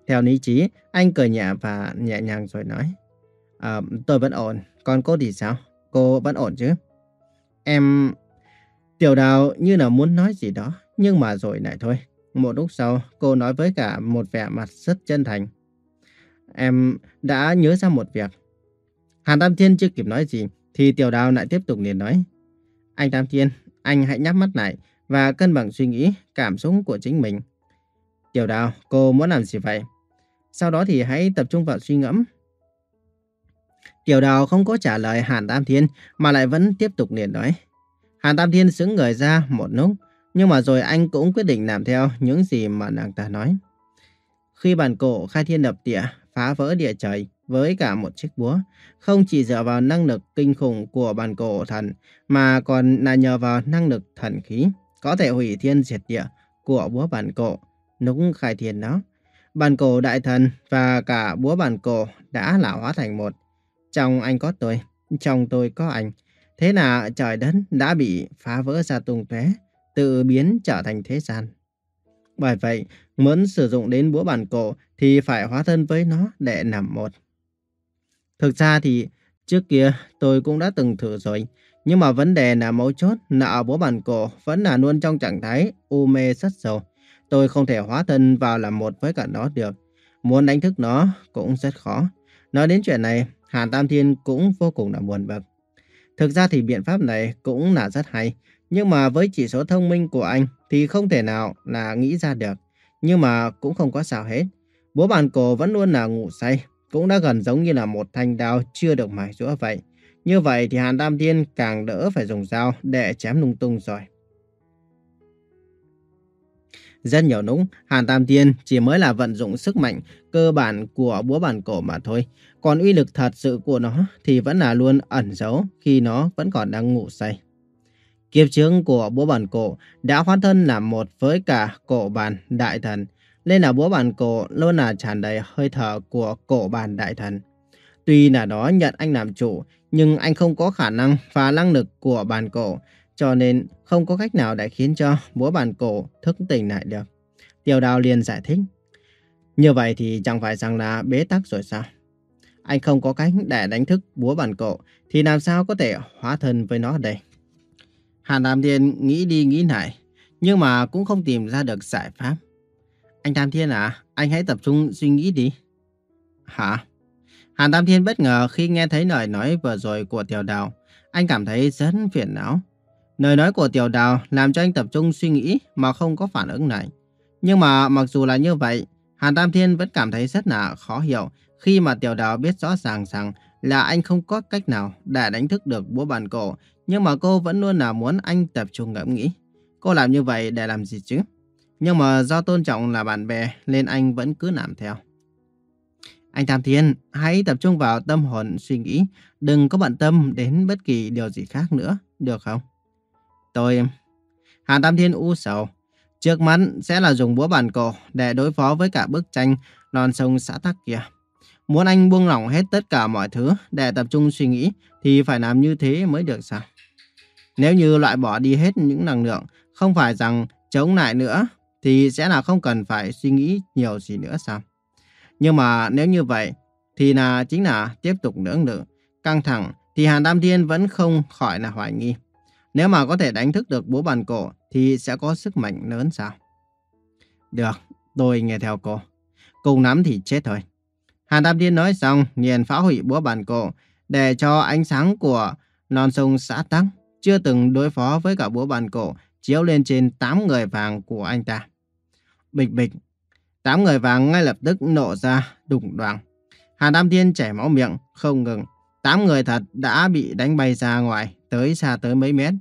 Theo lý trí, anh cười nhẹ và nhẹ nhàng rồi nói. "Ờ, tôi vẫn ổn, còn cô thì sao? Cô vẫn ổn chứ?" Em... Tiểu Đào như là muốn nói gì đó, nhưng mà rồi lại thôi. Một lúc sau, cô nói với cả một vẻ mặt rất chân thành. Em đã nhớ ra một việc. Hàn Tam Thiên chưa kịp nói gì, thì Tiểu Đào lại tiếp tục liền nói. Anh Tam Thiên, anh hãy nhắm mắt lại và cân bằng suy nghĩ, cảm xúc của chính mình. Tiểu Đào, cô muốn làm gì vậy? Sau đó thì hãy tập trung vào suy ngẫm. Tiểu Đào không có trả lời Hàn Tam Thiên mà lại vẫn tiếp tục liền nói. Hàn Tam Thiên sững người ra một lúc, nhưng mà rồi anh cũng quyết định làm theo những gì mà nàng ta nói. Khi bản cổ khai thiên lập địa, phá vỡ địa trời với cả một chiếc búa, không chỉ dựa vào năng lực kinh khủng của bản cổ thần, mà còn là nhờ vào năng lực thần khí, có thể hủy thiên diệt địa của búa bản cổ. Lúc khai thiên đó, bản cổ đại thần và cả búa bản cổ đã lão hóa thành một. Trong anh có tôi, trong tôi có anh. Thế là trời đất đã bị phá vỡ ra tung tóe, tự biến trở thành thế gian. Bởi vậy, muốn sử dụng đến búa bản cổ thì phải hóa thân với nó để làm một. Thực ra thì trước kia tôi cũng đã từng thử rồi, nhưng mà vấn đề là mấu chốt là ở búa bản cổ vẫn là luôn trong trạng thái u mê rất sâu. Tôi không thể hóa thân vào làm một với cả nó được. Muốn đánh thức nó cũng rất khó. Nói đến chuyện này, Hàn Tam Thiên cũng vô cùng là buồn bực. Thực ra thì biện pháp này cũng là rất hay, nhưng mà với chỉ số thông minh của anh thì không thể nào là nghĩ ra được. Nhưng mà cũng không có sao hết. Búa bản cổ vẫn luôn là ngủ say, cũng đã gần giống như là một thanh đao chưa được mài giũa vậy. Như vậy thì Hàn Tam Thiên càng đỡ phải dùng dao để chém lung tung rồi. Rất nhiều lúc, Hàn Tam Thiên chỉ mới là vận dụng sức mạnh cơ bản của búa bản cổ mà thôi. Còn uy lực thật sự của nó thì vẫn là luôn ẩn giấu khi nó vẫn còn đang ngủ say. Kiếp trước của búa bản cổ đã hóa thân làm một với cả cổ bàn đại thần. Nên là búa bản cổ luôn là tràn đầy hơi thở của cổ bàn đại thần. Tuy là đó nhận anh làm chủ, nhưng anh không có khả năng và năng lực của bản cổ, cho nên không có cách nào để khiến cho búa bản cổ thức tỉnh lại được. Tiểu Đào liền giải thích. Như vậy thì chẳng phải rằng là bế tắc rồi sao? Anh không có cách để đánh thức búa bản cổ, thì làm sao có thể hóa thân với nó đây? Hàn Tam Thiên nghĩ đi nghĩ lại, nhưng mà cũng không tìm ra được giải pháp. Anh Tam Thiên à, anh hãy tập trung suy nghĩ đi. Hả? Hàn Tam Thiên bất ngờ khi nghe thấy lời nói vừa rồi của Tiểu Đào. Anh cảm thấy rất phiền não. Lời nói của Tiểu Đào làm cho anh tập trung suy nghĩ mà không có phản ứng lại. Nhưng mà mặc dù là như vậy, Hàn Tam Thiên vẫn cảm thấy rất là khó hiểu khi mà Tiểu Đào biết rõ ràng rằng là anh không có cách nào để đánh thức được búa bản cổ, nhưng mà cô vẫn luôn là muốn anh tập trung ngẫm nghĩ. Cô làm như vậy để làm gì chứ? Nhưng mà do tôn trọng là bạn bè nên anh vẫn cứ làm theo. Anh Tam Thiên, hãy tập trung vào tâm hồn suy nghĩ, đừng có bận tâm đến bất kỳ điều gì khác nữa, được không? Tôi... Hàn Tam Thiên u sầu. Trước mắt sẽ là dùng búa bản cổ để đối phó với cả bức tranh non sông xã tắc kia. Muốn anh buông lỏng hết tất cả mọi thứ để tập trung suy nghĩ thì phải làm như thế mới được sao? Nếu như loại bỏ đi hết những năng lượng, không phải rằng chống lại nữa, thì sẽ là không cần phải suy nghĩ nhiều gì nữa sao? Nhưng mà nếu như vậy, thì là chính là tiếp tục lưỡng lự, căng thẳng, thì Hàn Tam Thiên vẫn không khỏi là hoài nghi. Nếu mà có thể đánh thức được búa bản cổ, thì sẽ có sức mạnh lớn sao? Được, tôi nghe theo cô. Cùng lắm thì chết thôi. Hàn Tam Thiên nói xong, liền phá hủy búa bản cổ, để cho ánh sáng của non sông xã tắc, chưa từng đối phó với cả búa bản cổ, chiếu lên trên tám người vàng của anh ta. Bịch bịch, tám người vàng ngay lập tức nổ ra, đùng đoàng. Hàn Tam Thiên chảy máu miệng, không ngừng. Tám người thật đã bị đánh bay ra ngoài, tới xa tới mấy mét.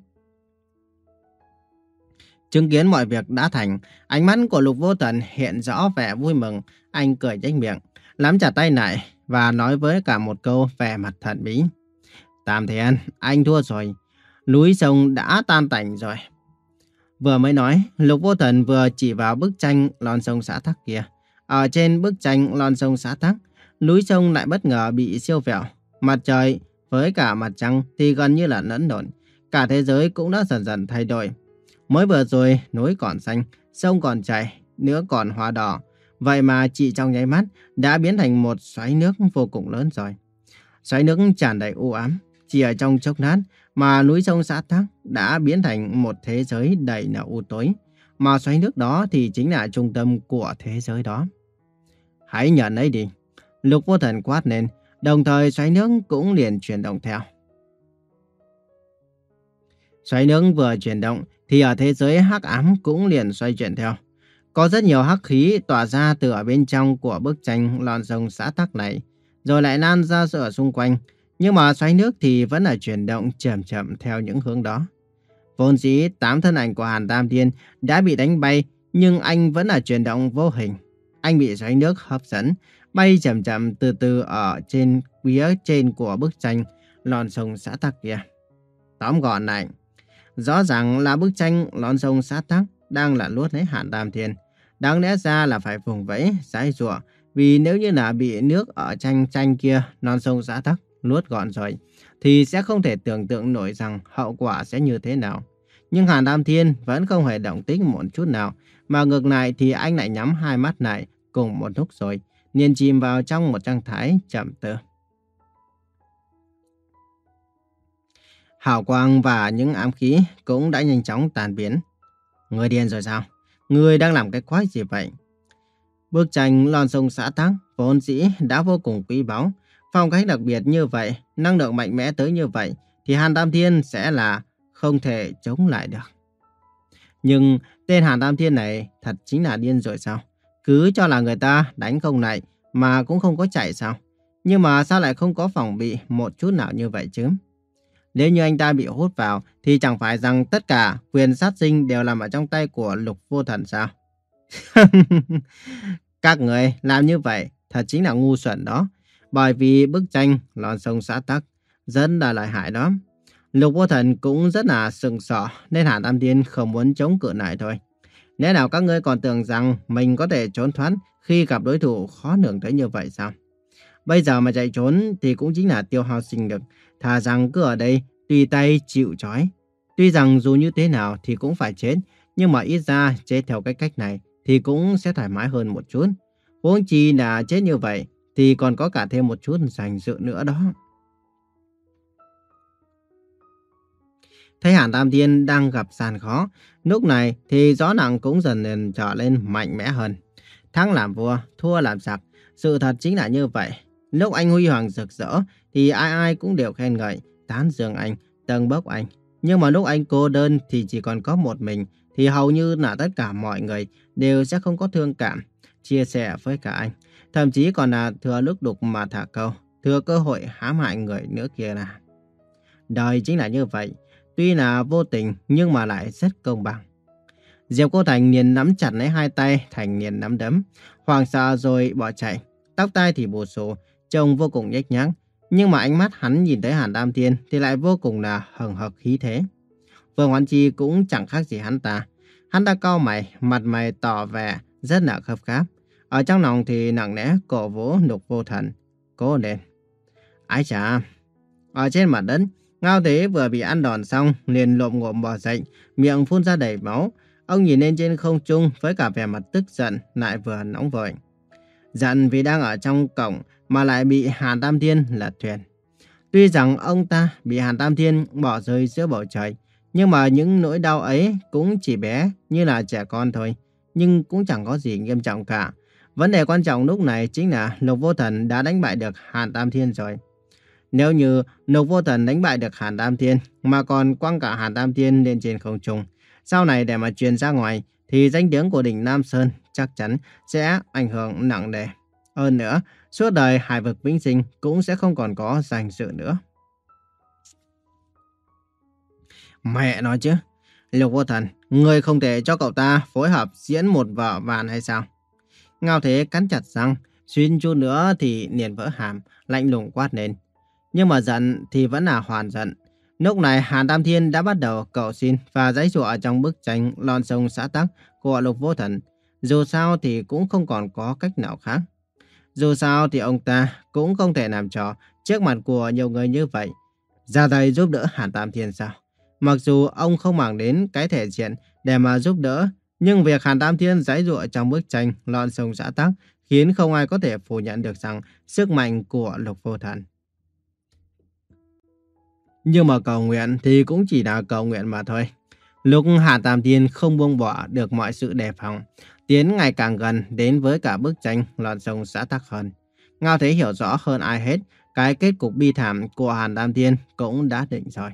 Chứng kiến mọi việc đã thành, ánh mắt của Lục Vô Tần hiện rõ vẻ vui mừng. Anh cười nhếch miệng, nắm chặt tay lại và nói với cả một câu vẻ mặt thần bí. Tam Thiên, anh thua rồi. Núi sông đã tan tành rồi. Vừa mới nói, Lục Vô Thần vừa chỉ vào bức tranh lon sông xã tắc kia. Ở trên bức tranh lon sông xã tắc, núi sông lại bất ngờ bị siêu vẹo. Mặt trời với cả mặt trăng thì gần như là lẫn lộn. Cả thế giới cũng đã dần dần thay đổi. Mới vừa rồi, núi còn xanh, sông còn chảy, nước còn hoa đỏ. Vậy mà chỉ trong nháy mắt đã biến thành một xoáy nước vô cùng lớn rồi. Xoáy nước tràn đầy u ám, chỉ ở trong chốc lát mà núi sông Xã Tắc đã biến thành một thế giới đầy là u tối. Mà xoáy nước đó thì chính là trung tâm của thế giới đó. Hãy nhận lấy đi. Lục Vô Thần quát lên, đồng thời xoáy nước cũng liền chuyển động theo. Xoáy nước vừa chuyển động thì ở thế giới hắc ám cũng liền xoay chuyển theo. Có rất nhiều hắc khí tỏa ra từ ở bên trong của bức tranh lọn sông Xã Tắc này, rồi lại lan ra ở xung quanh. Nhưng mà xoáy nước thì vẫn là chuyển động chậm chậm theo những hướng đó. Vốn dĩ tám thân ảnh của Hàn Tam Thiên đã bị đánh bay, nhưng anh vẫn là chuyển động vô hình. Anh bị xoáy nước hấp dẫn, bay chậm chậm từ từ ở trên phía trên của bức tranh lọn sông Xã Tắc kia. Tóm gọn lại, rõ ràng là bức tranh lọn sông Xã Tắc đang là luốt lấy Hàn Tam Thiên. Đáng lẽ ra là phải vùng vẫy, giãy giụa, vì nếu như là bị nước ở tranh tranh kia lọn sông Xã Tắc nuốt gọn rồi, thì sẽ không thể tưởng tượng nổi rằng hậu quả sẽ như thế nào. Nhưng Hàn Tam Thiên vẫn không hề động tĩnh một chút nào, mà ngược lại thì anh lại nhắm hai mắt lại cùng một lúc rồi, liền chìm vào trong một trạng thái trầm tư. Hào quang và những ám khí cũng đã nhanh chóng tan biến. Người điên rồi sao? Người đang làm cái quái gì vậy? Bức tranh lọn sông Xã Tắc vốn dĩ đã vô cùng quý báu. Phong cách đặc biệt như vậy, năng lượng mạnh mẽ tới như vậy, thì Hàn Tam Thiên sẽ là không thể chống lại được. Nhưng tên Hàn Tam Thiên này thật chính là điên rồi sao? Cứ cho là người ta đánh không lại mà cũng không có chạy sao? Nhưng mà sao lại không có phòng bị một chút nào như vậy chứ? Nếu như anh ta bị hút vào thì chẳng phải rằng tất cả quyền sát sinh đều nằm ở trong tay của Lục Vô Thần sao? Các người làm như vậy thật chính là ngu xuẩn đó. Bởi vì bức tranh lọn sông Xã Tắc rất là lợi hại đó. Lục Vô Thần cũng rất là sừng sỏ nên Hàn Tam Thiên không muốn chống cự lại thôi. Lẽ nào các ngươi còn tưởng rằng mình có thể trốn thoát khi gặp đối thủ khó lường tới như vậy sao? Bây giờ mà chạy trốn thì cũng chính là tiêu hao sinh lực. Thà rằng cứ ở đây tùy tay chịu trói. Tuy rằng dù như thế nào thì cũng phải chết, nhưng mà ít ra chết theo cái cách này thì cũng sẽ thoải mái hơn một chút. Huống chi là chết như vậy thì còn có cả thêm một chút danh dự nữa đó. Thấy Hàn Tam Thiên đang gặp gian khó, lúc này thì gió nặng cũng dần dần trở lên mạnh mẽ hơn. Thắng làm vua, thua làm giặc, sự thật chính là như vậy. Lúc anh huy hoàng rực rỡ thì ai ai cũng đều khen ngợi, tán dương anh, tâng bốc anh. Nhưng mà lúc anh cô đơn thì chỉ còn có một mình, thì hầu như là tất cả mọi người đều sẽ không có thương cảm, chia sẻ với cả anh. Thậm chí còn là thừa nước đục mà thả câu, thừa cơ hội hãm hại người nữa kia là. Đời chính là như vậy, tuy là vô tình nhưng mà lại rất công bằng. Diệp Cô Thành liền nắm chặt lấy hai tay thành liền nắm đấm, hoảng sợ rồi bỏ chạy. Tóc tai thì bù xù, trông vô cùng nhếch nhác. Nhưng mà ánh mắt hắn nhìn thấy Hàn Tam Thiên thì lại vô cùng là hừng hực khí thế. Vương Hoán Chi cũng chẳng khác gì hắn ta. Hắn ta cau mày, mặt mày tỏ vẻ rất là khập kháp. Ở trong lòng thì nặng nề cổ vũ Lục Vô Thần. Cố lên. Ái chà. Ở trên mặt đất, Ngao Thế vừa bị ăn đòn xong liền lồm ngồm bò dậy, miệng phun ra đầy máu. Ông nhìn lên trên không trung với cả vẻ mặt tức giận lại vừa nóng vội. Giận vì đang ở trong cổng mà lại bị Hàn Tam Thiên lật thuyền. Tuy rằng ông ta bị Hàn Tam Thiên bỏ rơi giữa bầu trời, nhưng mà những nỗi đau ấy cũng chỉ bé như là trẻ con thôi, nhưng cũng chẳng có gì nghiêm trọng cả. Vấn đề quan trọng lúc này chính là Lục Vô Thần đã đánh bại được Hàn Tam Thiên rồi. Nếu như Lục Vô Thần đánh bại được Hàn Tam Thiên mà còn quăng cả Hàn Tam Thiên lên trên không trung, sau này để mà truyền ra ngoài thì danh tiếng của đỉnh Nam Sơn chắc chắn sẽ ảnh hưởng nặng nề. Hơn nữa, suốt đời Hải Vực Vĩnh Sinh cũng sẽ không còn có danh dự nữa. Mẹ nói chứ, Lục Vô Thần, ngươi không thể cho cậu ta phối hợp diễn một vở vàn hay sao? Ngao Thế cắn chặt răng, suýt chút nữa thì liền vỡ hàm, lạnh lùng quát lên. Nhưng mà giận thì vẫn là hoàn giận. Lúc này Hàn Tam Thiên đã bắt đầu cầu xin và giãy giụa trong bức tranh lọn sông Xã Tắc của Lục Vô Thần. Dù sao thì cũng không còn có cách nào khác. Dù sao thì ông ta cũng không thể làm trò trước mặt của nhiều người như vậy. Ra tay giúp đỡ Hàn Tam Thiên sao? Mặc dù ông không mang đến cái thể diện để mà giúp đỡ, Nhưng việc Hàn Tam Thiên giãy giụa trong bức tranh lọn sông xã tắc khiến không ai có thể phủ nhận được rằng sức mạnh của Lục Vô Thần. Nhưng mà cầu nguyện thì cũng chỉ là cầu nguyện mà thôi. Lúc Hàn Tam Thiên không buông bỏ được mọi sự đề phòng, tiến ngày càng gần đến với cả bức tranh lọn sông xã tắc hơn. Ngao Thế hiểu rõ hơn ai hết, cái kết cục bi thảm của Hàn Tam Thiên cũng đã định rồi.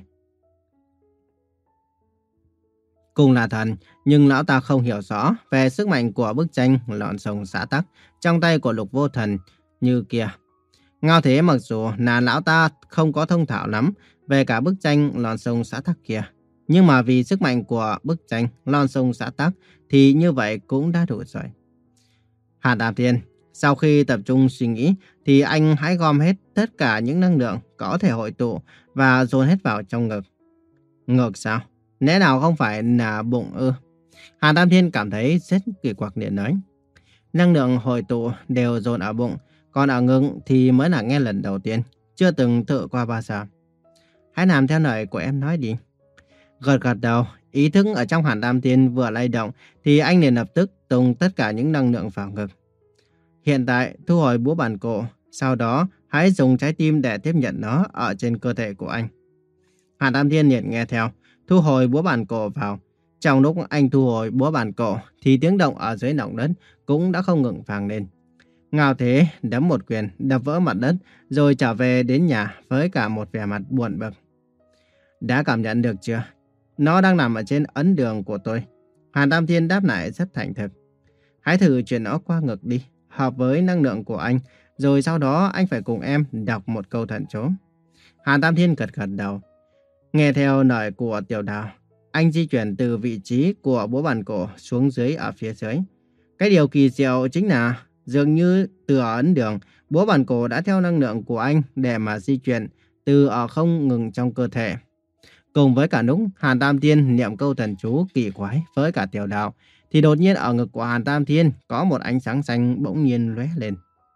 Cùng là thần, nhưng lão ta không hiểu rõ về sức mạnh của bức tranh lọn sông xã tắc trong tay của Lục Vô Thần như kia. Ngao Thế mặc dù là lão ta không có thông thạo lắm về cả bức tranh lọn sông xã tắc kia, nhưng mà vì sức mạnh của bức tranh lọn sông xã tắc thì như vậy cũng đã đủ rồi. Hàn Tam Thiên, sau khi tập trung suy nghĩ thì anh hãy gom hết tất cả những năng lượng có thể hội tụ và dồn hết vào trong ngực. Ngực sao? Lẽ nào không phải là bụng ư? Hàn Tam Thiên cảm thấy rất kỳ quặc liền nói. Năng lượng hội tụ đều dồn ở bụng, còn ở ngực thì mới là nghe lần đầu tiên, chưa từng thử qua bao giờ. Hãy làm theo lời của em nói đi. Gật gật đầu, ý thức ở trong Hàn Tam Thiên vừa lay động thì anh liền lập tức tung tất cả những năng lượng vào ngực. Hiện tại thu hồi búa bàn cổ, sau đó hãy dùng trái tim để tiếp nhận nó ở trên cơ thể của anh. Hàn Tam Thiên liền nghe theo, thu hồi búa bàn cổ vào. Trong lúc anh thu hồi búa bàn cổ thì tiếng động ở dưới lòng đất cũng đã không ngừng vang lên. Ngao Thế đấm một quyền đập vỡ mặt đất rồi trở về đến nhà với cả một vẻ mặt buồn bực. Đã cảm nhận được chưa? Nó đang nằm ở trên ấn đường của tôi. Hàn Tam Thiên đáp lại rất thành thực. Hãy thử chuyển nó qua ngực đi, hợp với năng lượng của anh, rồi sau đó anh phải cùng em đọc một câu thần chú. Hàn Tam Thiên gật gật đầu. Nghe theo lời của Tiểu Đào, anh di chuyển từ vị trí của búa bàn cổ xuống dưới ở phía dưới. Cái điều kỳ diệu chính là dường như từ ở ấn đường, búa bàn cổ đã theo năng lượng của anh để mà di chuyển từ ở không ngừng trong cơ thể. Cùng với cả lúc Hàn Tam Thiên niệm câu thần chú kỳ quái với cả Tiểu Đào, thì đột nhiên ở ngực của Hàn Tam Thiên có một ánh sáng xanh bỗng nhiên lóe lên.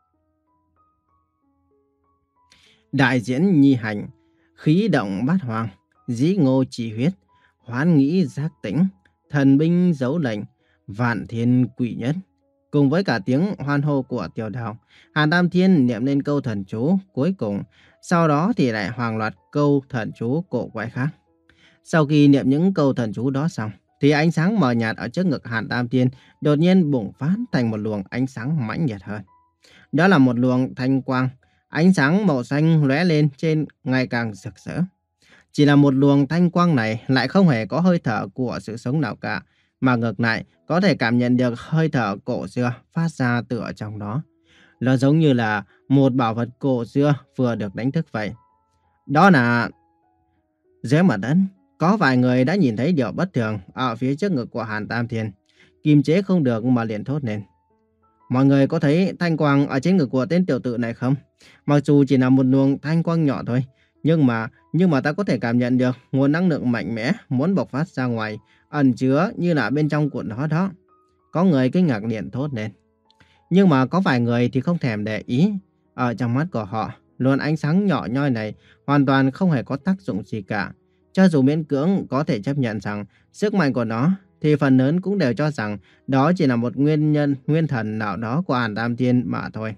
Đại diễn nhi hành, khí động bát hoàng, dĩ ngô chỉ huyết, hoán nghĩ giác tĩnh, thần binh dấu lệnh, vạn thiên quỷ nhất. Cùng với cả tiếng hoan hô của Tiểu Đào, Hàn Tam Thiên niệm lên câu thần chú cuối cùng, sau đó thì lại hoàng loạt câu thần chú cổ quái khác. Sau khi niệm những câu thần chú đó xong, thì ánh sáng mờ nhạt ở trước ngực Hàn Tam Thiên đột nhiên bùng phát thành một luồng ánh sáng mãnh liệt hơn. Đó là một luồng thanh quang, ánh sáng màu xanh lóe lên trên ngày càng rực rỡ. Chỉ là một luồng thanh quang này lại không hề có hơi thở của sự sống nào cả, mà ngược lại có thể cảm nhận được hơi thở cổ xưa phát ra từ ở trong đó. Nó giống như là một bảo vật cổ xưa vừa được đánh thức vậy. Đó là... Dưới mặt đất, có vài người đã nhìn thấy điều bất thường ở phía trước ngực của Hàn Tam Thiên. Kiềm chế không được mà liền thốt lên. Mọi người có thấy thanh quang ở trên ngực của tên tiểu tử này không? Mặc dù chỉ là một luồng thanh quang nhỏ thôi, nhưng mà nhưng mà ta có thể cảm nhận được nguồn năng lượng mạnh mẽ muốn bộc phát ra ngoài, ẩn chứa như là bên trong của nó đó. Có người kinh ngạc liền thốt lên. Nhưng mà có vài người thì không thèm để ý. Ở trong mắt của họ, luồng ánh sáng nhỏ nhoi này hoàn toàn không hề có tác dụng gì cả. Cho dù miễn cưỡng có thể chấp nhận rằng sức mạnh của nó, thì phần lớn cũng đều cho rằng đó chỉ là một nguyên nhân, nguyên thần nào đó của Hàn Tam Thiên mà thôi.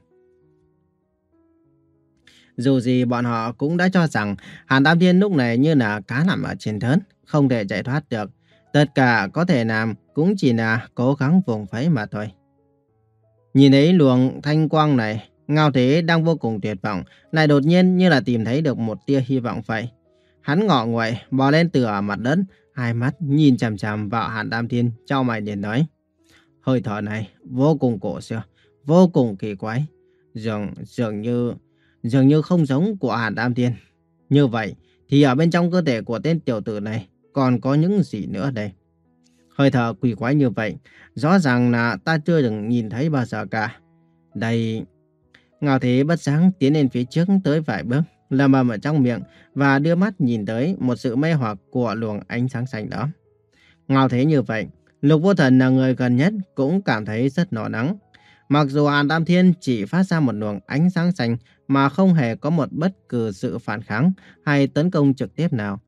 Dù gì bọn họ cũng đã cho rằng Hàn Tam Thiên lúc này như là cá nằm ở trên thớt, không thể chạy thoát được. Tất cả có thể làm cũng chỉ là cố gắng vùng vẫy mà thôi. Nhìn thấy luồng thanh quang này, Ngao Thế đang vô cùng tuyệt vọng, lại đột nhiên như là tìm thấy được một tia hy vọng vậy. Hắn ngọ nguậy bò lên từ ở mặt đất, hai mắt nhìn chằm chằm vào Hàn Tam Thiên, chau mày liền nói: hơi thở này vô cùng cổ xưa, vô cùng kỳ quái, dường dường như dường như không giống của Hàn Tam Thiên. Như vậy thì ở bên trong cơ thể của tên tiểu tử này còn có những gì nữa đây? Hơi thở kỳ quái như vậy, rõ ràng là ta chưa từng nhìn thấy bao giờ cả. Đây... Ngao Thế bất giác tiến lên phía trước tới vài bước, lầm bầm ở trong miệng và đưa mắt nhìn tới một sự mê hoặc của luồng ánh sáng xanh đó. Ngao Thế như vậy, Lục Vô Thần là người gần nhất cũng cảm thấy rất lo lắng. Mặc dù Hàn Tam Thiên chỉ phát ra một luồng ánh sáng xanh mà không hề có một bất cứ sự phản kháng hay tấn công trực tiếp nào,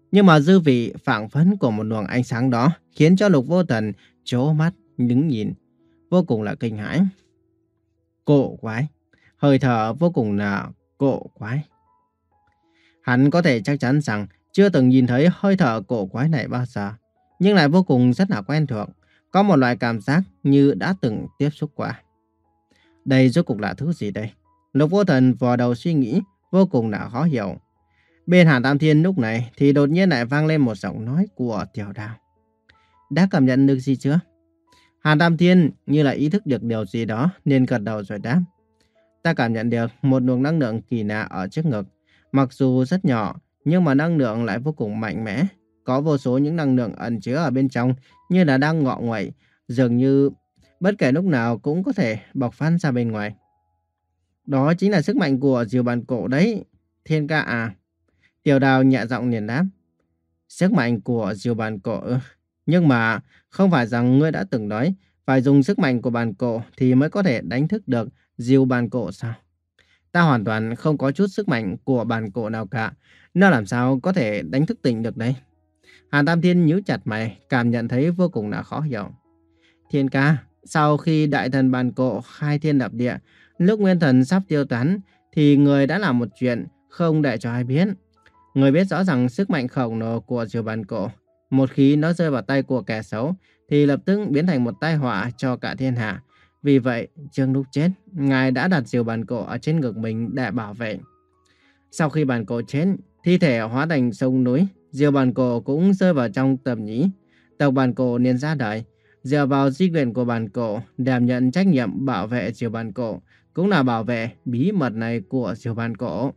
Nhưng mà dư vị phảng phất của một luồng ánh sáng đó khiến cho Lục Vô Thần trố mắt đứng nhìn, vô cùng là kinh hãi. Cổ quái, hơi thở vô cùng là cổ quái. Hắn có thể chắc chắn rằng chưa từng nhìn thấy hơi thở cổ quái này bao giờ, nhưng lại vô cùng rất là quen thuộc, có một loại cảm giác như đã từng tiếp xúc qua. Đây rốt cuộc là thứ gì đây? Lục Vô Thần vò đầu suy nghĩ, vô cùng là khó hiểu. Bên Hàn Tam Thiên lúc này thì đột nhiên lại vang lên một giọng nói của Tiểu Đào. Đã cảm nhận được gì chưa? Hàn Tam Thiên như là ý thức được điều gì đó nên gật đầu rồi đáp. Ta cảm nhận được một luồng năng lượng kỳ lạ ở trước ngực. Mặc dù rất nhỏ nhưng mà năng lượng lại vô cùng mạnh mẽ. Có vô số những năng lượng ẩn chứa ở bên trong như là đang ngọ nguậy, dường như bất kể lúc nào cũng có thể bộc phát ra bên ngoài. Đó chính là sức mạnh của diều bàn cổ đấy. Thiên ca à? Tiểu Đào nhẹ giọng liền đáp. Sức mạnh của diều bàn cổ ư? Nhưng mà không phải rằng ngươi đã từng nói phải dùng sức mạnh của bàn cổ thì mới có thể đánh thức được diều bàn cổ sao? Ta hoàn toàn không có chút sức mạnh của bàn cổ nào cả. Nó làm sao có thể đánh thức tỉnh được đấy? Hàn Tam Thiên nhíu chặt mày, cảm nhận thấy vô cùng là khó hiểu. Thiên ca, sau khi đại thần bàn cổ khai thiên lập địa, lúc nguyên thần sắp tiêu tán, thì người đã làm một chuyện không để cho ai biết. Người biết rõ rằng sức mạnh khổng lồ của diều bàn cổ, một khi nó rơi vào tay của kẻ xấu, thì lập tức biến thành một tai họa cho cả thiên hạ. Vì vậy, trước lúc chết, ngài đã đặt diều bàn cổ ở trên ngực mình để bảo vệ. Sau khi bàn cổ chết, thi thể hóa thành sông núi, diều bàn cổ cũng rơi vào trong tầm nhĩ. Tộc bàn cổ nên ra đời, dựa vào di quyền của bàn cổ, đảm nhận trách nhiệm bảo vệ diều bàn cổ, cũng là bảo vệ bí mật này của diều bàn cổ.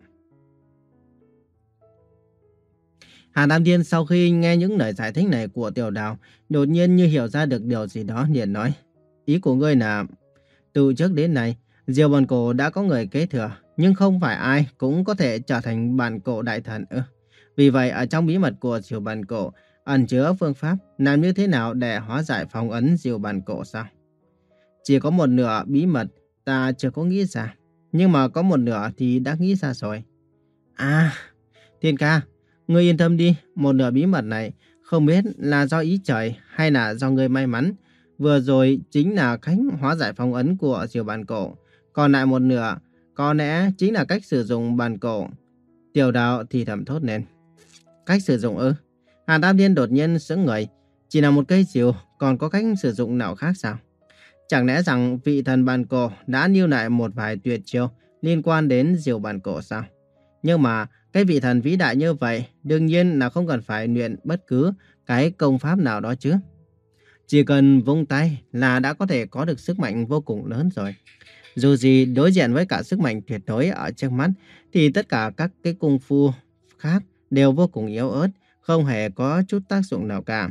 Hàn Tam Thiên sau khi nghe những lời giải thích này của Tiểu Đào, đột nhiên như hiểu ra được điều gì đó, liền nói: Ý của ngươi là từ trước đến nay, diều bàn cổ đã có người kế thừa, nhưng không phải ai cũng có thể trở thành bàn cổ đại thần ư? Vì vậy, ở trong bí mật của diều bàn cổ ẩn chứa phương pháp làm như thế nào để hóa giải phong ấn diều bàn cổ sao? Chỉ có một nửa bí mật ta chưa có nghĩ ra, nhưng mà có một nửa thì đã nghĩ ra rồi. À, Thiên ca, ngươi yên tâm đi, một nửa bí mật này không biết là do ý trời hay là do ngươi may mắn. Vừa rồi chính là cách hóa giải phong ấn của diều bàn cổ, còn lại một nửa có lẽ chính là cách sử dụng bàn cổ. Tiểu Đào thì thầm thốt lên. Cách sử dụng ư? Hàn Tam Thiên đột nhiên sững người. Chỉ là một cây diều, còn có cách sử dụng nào khác sao? Chẳng lẽ rằng vị thần bàn cổ đã lưu lại một vài tuyệt chiêu liên quan đến diều bàn cổ sao? Nhưng mà cái vị thần vĩ đại như vậy đương nhiên là không cần phải luyện bất cứ cái công pháp nào đó chứ. Chỉ cần vung tay là đã có thể có được sức mạnh vô cùng lớn rồi. Dù gì đối diện với cả sức mạnh tuyệt đối ở trước mắt thì tất cả các cái công phu khác đều vô cùng yếu ớt, không hề có chút tác dụng nào cả.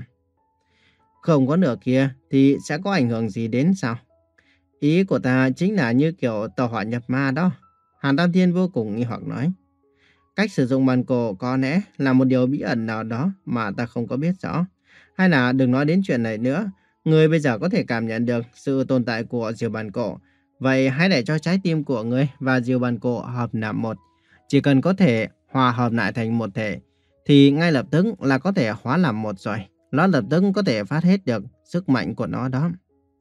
Không có nửa kia thì sẽ có ảnh hưởng gì đến sao? Ý của ta chính là như kiểu tàu hỏa nhập ma đó. Hàn Tam Thiên vô cùng nghi hoặc nói. Cách sử dụng bàn cổ có lẽ là một điều bí ẩn nào đó mà ta không có biết rõ. Hay là đừng nói đến chuyện này nữa. Ngươi bây giờ có thể cảm nhận được sự tồn tại của diều bàn cổ. Vậy hãy để cho trái tim của ngươi và diều bàn cổ hợp làm một. Chỉ cần có thể hòa hợp lại thành một thể thì ngay lập tức là có thể hóa làm một rồi. Nó lập tức có thể phát hết được sức mạnh của nó đó.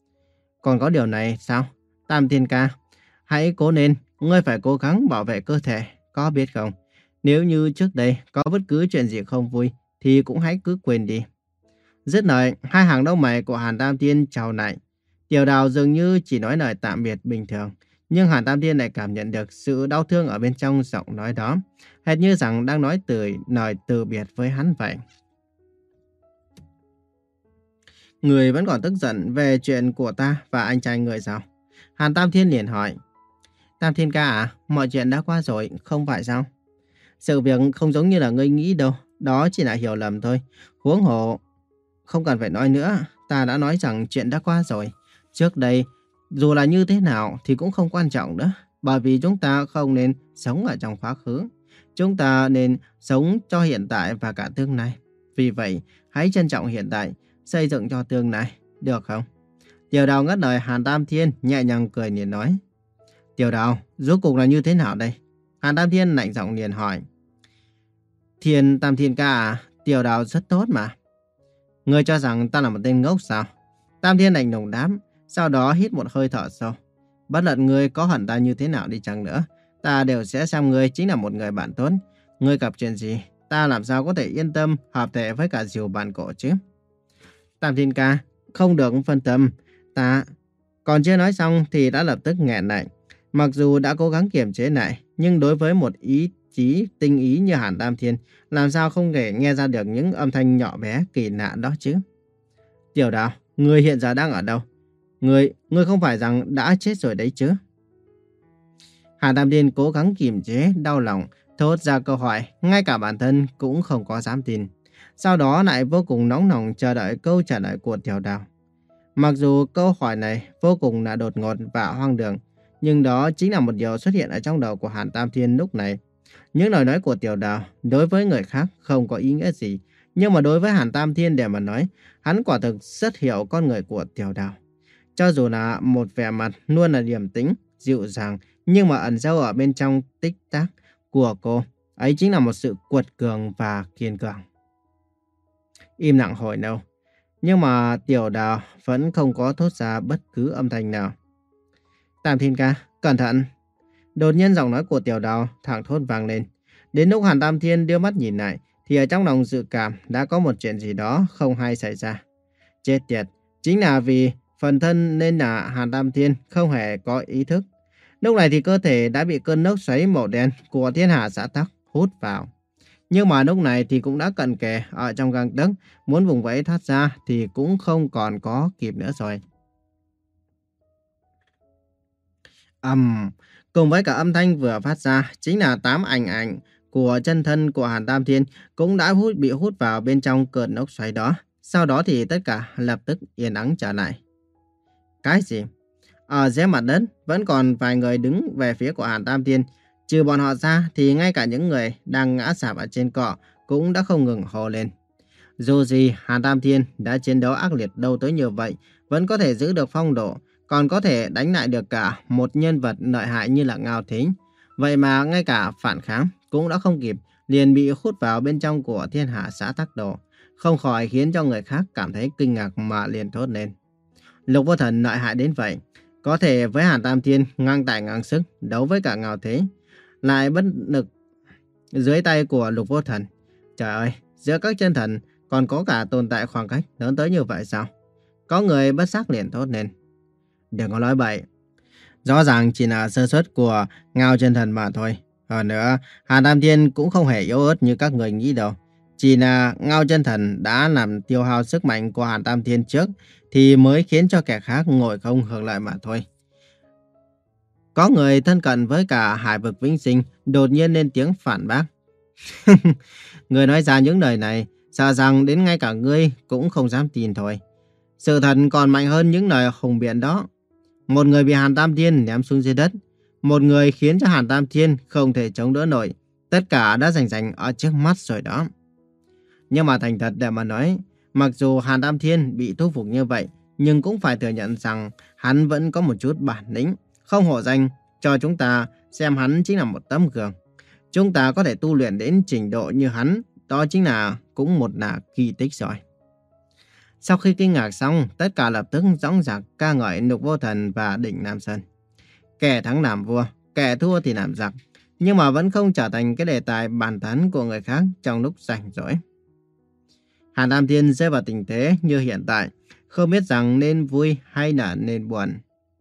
Còn có điều này sao? Tam Thiên ca, hãy cố lên, ngươi phải cố gắng bảo vệ cơ thể, có biết không? Nếu như trước đây có bất cứ chuyện gì không vui thì cũng hãy cứ quên đi. Dứt lời, hai hàng lông mày của Hàn Tam Thiên chau lại. Tiểu Đào dường như chỉ nói lời tạm biệt bình thường, nhưng Hàn Tam Thiên lại cảm nhận được sự đau thương ở bên trong giọng nói đó, hệt như rằng đang nói từ lời từ biệt với hắn vậy. Người vẫn còn tức giận về chuyện của ta và anh trai người sao? Hàn Tam Thiên liền hỏi. Tam Thiên ca à, mọi chuyện đã qua rồi, không phải sao? Sự việc không giống như là ngươi nghĩ đâu, đó chỉ là hiểu lầm thôi. Huống hồ, không cần phải nói nữa, ta đã nói rằng chuyện đã qua rồi. Trước đây, dù là như thế nào thì cũng không quan trọng nữa, bởi vì chúng ta không nên sống ở trong quá khứ. Chúng ta nên sống cho hiện tại và cả tương lai. Vì vậy, hãy trân trọng hiện tại, xây dựng cho tương lai, được không? Tiểu Đào ngắt lời Hàn Tam Thiên, nhẹ nhàng cười liền nói. Tiểu Đào, rốt cuộc là như thế nào đây? Hàn Tam Thiên lạnh giọng liền hỏi. Thiên Tam Thiên ca à, Tiểu Đào rất tốt mà. Ngươi cho rằng ta là một tên ngốc sao? Tam Thiên lạnh lùng đáp, sau đó hít một hơi thở sâu. Bất luận ngươi có hận ta như thế nào đi chăng nữa, ta đều sẽ xem ngươi chính là một người bạn tốt. Ngươi gặp chuyện gì, ta làm sao có thể yên tâm hợp thể với cả diều bản cổ chứ? Tam Thiên ca, không được phân tâm. Ta... Còn chưa nói xong thì đã lập tức nghẹn lại. Mặc dù đã cố gắng kiềm chế lại, nhưng đối với một ý chí tinh ý như Hàn Tam Thiên, làm sao không thể nghe ra được những âm thanh nhỏ bé kỳ lạ đó chứ? Tiểu Đào, ngươi hiện giờ đang ở đâu? Ngươi, ngươi không phải rằng đã chết rồi đấy chứ? Hàn Tam Thiên cố gắng kiềm chế đau lòng, thốt ra câu hỏi, ngay cả bản thân cũng không có dám tin. Sau đó lại vô cùng nóng lòng chờ đợi câu trả lời của Tiểu Đào. Mặc dù câu hỏi này vô cùng là đột ngột và hoang đường, nhưng đó chính là một điều xuất hiện ở trong đầu của Hàn Tam Thiên lúc này. Những lời nói của Tiểu Đào đối với người khác không có ý nghĩa gì, nhưng mà đối với Hàn Tam Thiên để mà nói, hắn quả thực rất hiểu con người của Tiểu Đào. Cho dù là một vẻ mặt luôn là điềm tĩnh, dịu dàng, nhưng mà ẩn sâu ở bên trong tích tắc của cô, ấy chính là một sự quật cường và kiên cường. Im lặng hồi lâu, nhưng mà Tiểu Đào vẫn không có thốt ra bất cứ âm thanh nào. Tam Thiên ca, cẩn thận! Đột nhiên giọng nói của Tiểu Đào thẳng thốt vang lên. Đến lúc Hàn Tam Thiên đưa mắt nhìn lại, thì ở trong lòng dự cảm đã có một chuyện gì đó không hay xảy ra. Chết tiệt, chính là vì phần thân nên là Hàn Tam Thiên không hề có ý thức. Lúc này thì cơ thể đã bị cơn lốc xoáy màu đen của thiên hà xã tắc hút vào. Nhưng mà lúc này thì cũng đã cận kề ở trong gang tấc, muốn vùng vẫy thoát ra thì cũng không còn có kịp nữa rồi. Ầm, um, cùng với cả âm thanh vừa phát ra chính là tám ảnh ảnh của chân thân của Hàn Tam Thiên cũng đã hút bị hút vào bên trong cơn lốc xoáy đó. Sau đó thì tất cả lập tức yên ắng trở lại. Cái gì? Ở dưới mặt đất vẫn còn vài người đứng về phía của Hàn Tam Thiên. Trừ bọn họ ra thì ngay cả những người đang ngã sạp ở trên cỏ cũng đã không ngừng hô lên. Dù gì Hàn Tam Thiên đã chiến đấu ác liệt đâu tới như vậy, vẫn có thể giữ được phong độ, còn có thể đánh lại được cả một nhân vật lợi hại như là Ngao Thính. Vậy mà ngay cả phản kháng cũng đã không kịp, liền bị hút vào bên trong của thiên hạ xã tắc đồ, không khỏi khiến cho người khác cảm thấy kinh ngạc mà liền thốt lên. Lục Vô Thần lợi hại đến vậy, có thể với Hàn Tam Thiên ngang tài ngang sức đấu với cả Ngao Thế, lại bất lực dưới tay của Lục Vô Thần. Trời ơi, giữa các chân thần còn có cả tồn tại khoảng cách lớn tới như vậy sao? Có người bất giác liền thốt lên. Đừng có nói bậy. Rõ ràng chỉ là sơ suất của Ngao chân thần mà thôi. Hơn nữa, Hàn Tam Thiên cũng không hề yếu ớt như các người nghĩ đâu. Chỉ là Ngao chân thần đã làm tiêu hao sức mạnh của Hàn Tam Thiên trước thì mới khiến cho kẻ khác ngồi không hưởng lợi mà thôi. Có người thân cận với cả hải vực vĩnh sinh đột nhiên lên tiếng phản bác. Người nói ra những lời này, sợ rằng đến ngay cả ngươi cũng không dám tin thôi. Sự thật còn mạnh hơn những lời hùng biện đó. Một người bị Hàn Tam Thiên ném xuống dưới đất, một người khiến cho Hàn Tam Thiên không thể chống đỡ nổi. Tất cả đã rành rành ở trước mắt rồi đó. Nhưng mà thành thật để mà nói, mặc dù Hàn Tam Thiên bị thu phục như vậy, nhưng cũng phải thừa nhận rằng hắn vẫn có một chút bản lĩnh, không hổ danh cho chúng ta xem hắn chính là một tấm gương. Chúng ta có thể tu luyện đến trình độ như hắn, đó chính là cũng một là kỳ tích rồi. Sau khi kinh ngạc xong, tất cả lập tức dõng dạc ca ngợi Lục Vô Thần và Đỉnh Nam Sơn. Kẻ thắng làm vua, kẻ thua thì làm giặc, nhưng mà vẫn không trở thành cái đề tài bàn tán của người khác trong lúc rảnh rỗi. Hàn Tam Thiên rơi vào tình thế như hiện tại, không biết rằng nên vui hay là nên buồn.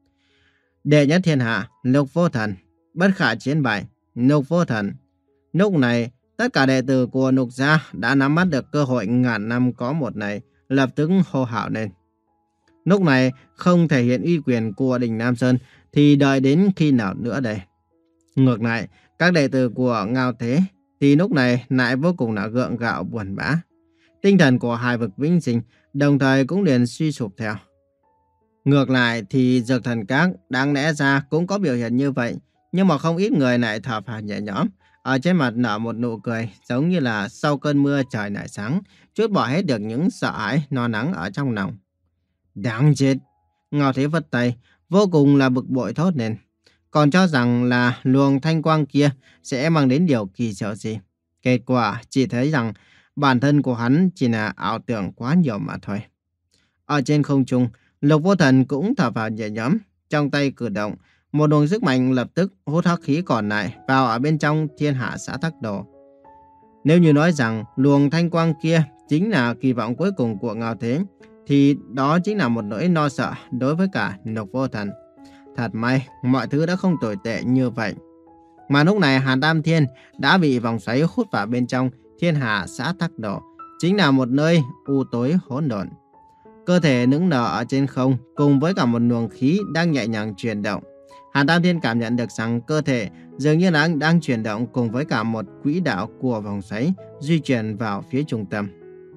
Đệ nhất thiên hạ, Lục Vô Thần, bất khả chiến bại, Lục Vô Thần. Lúc này, tất cả đệ tử của Lục gia đã nắm bắt được cơ hội ngàn năm có một này, lập tức hô hào lên. Lúc này, không thể hiện uy quyền của Đỉnh Nam Sơn thì đợi đến khi nào nữa đây? Ngược lại, các đệ tử của Ngao Thế thì lúc này lại vô cùng là gượng gạo buồn bã. Tinh thần của hai vực vĩnh sinh đồng thời cũng liền suy sụp theo. Ngược lại thì Dược Thần Các đáng lẽ ra cũng có biểu hiện như vậy, nhưng mà không ít người lại thở phào nhẹ nhõm, ở trên mặt nở một nụ cười giống như là sau cơn mưa trời lại sáng, trút bỏ hết được những sợ hãi lo lắng ở trong lòng. Đáng chết! Ngao Thế vất tay, vô cùng là bực bội thốt lên. Còn cho rằng là luồng thanh quang kia sẽ mang đến điều kỳ diệu gì. Kết quả chỉ thấy rằng Bản thân của hắn chỉ là ảo tưởng quá nhiều mà thôi. Ở trên không trung, Lục Vô Thần cũng thở vào nhẹ nhõm, trong tay cử động, một luồng sức mạnh lập tức hút hắc khí còn lại vào ở bên trong Thiên Hạ Xã Tắc Đồ. Nếu như nói rằng luồng thanh quang kia chính là kỳ vọng cuối cùng của Ngao Thế, thì đó chính là một nỗi lo sợ đối với cả Lục Vô Thần. Thật may, mọi thứ đã không tồi tệ như vậy. Mà lúc này Hàn Tam Thiên đã bị vòng xoáy hút vào bên trong Thiên Hạ Xã Tắc Đồ, chính là một nơi u tối hỗn độn. Cơ thể nững nở ở trên không cùng với cả một luồng khí đang nhẹ nhàng chuyển động. Hàn Tam Thiên cảm nhận được rằng cơ thể dường như đang đang chuyển động cùng với cả một quỹ đạo của vòng xoáy di chuyển vào phía trung tâm.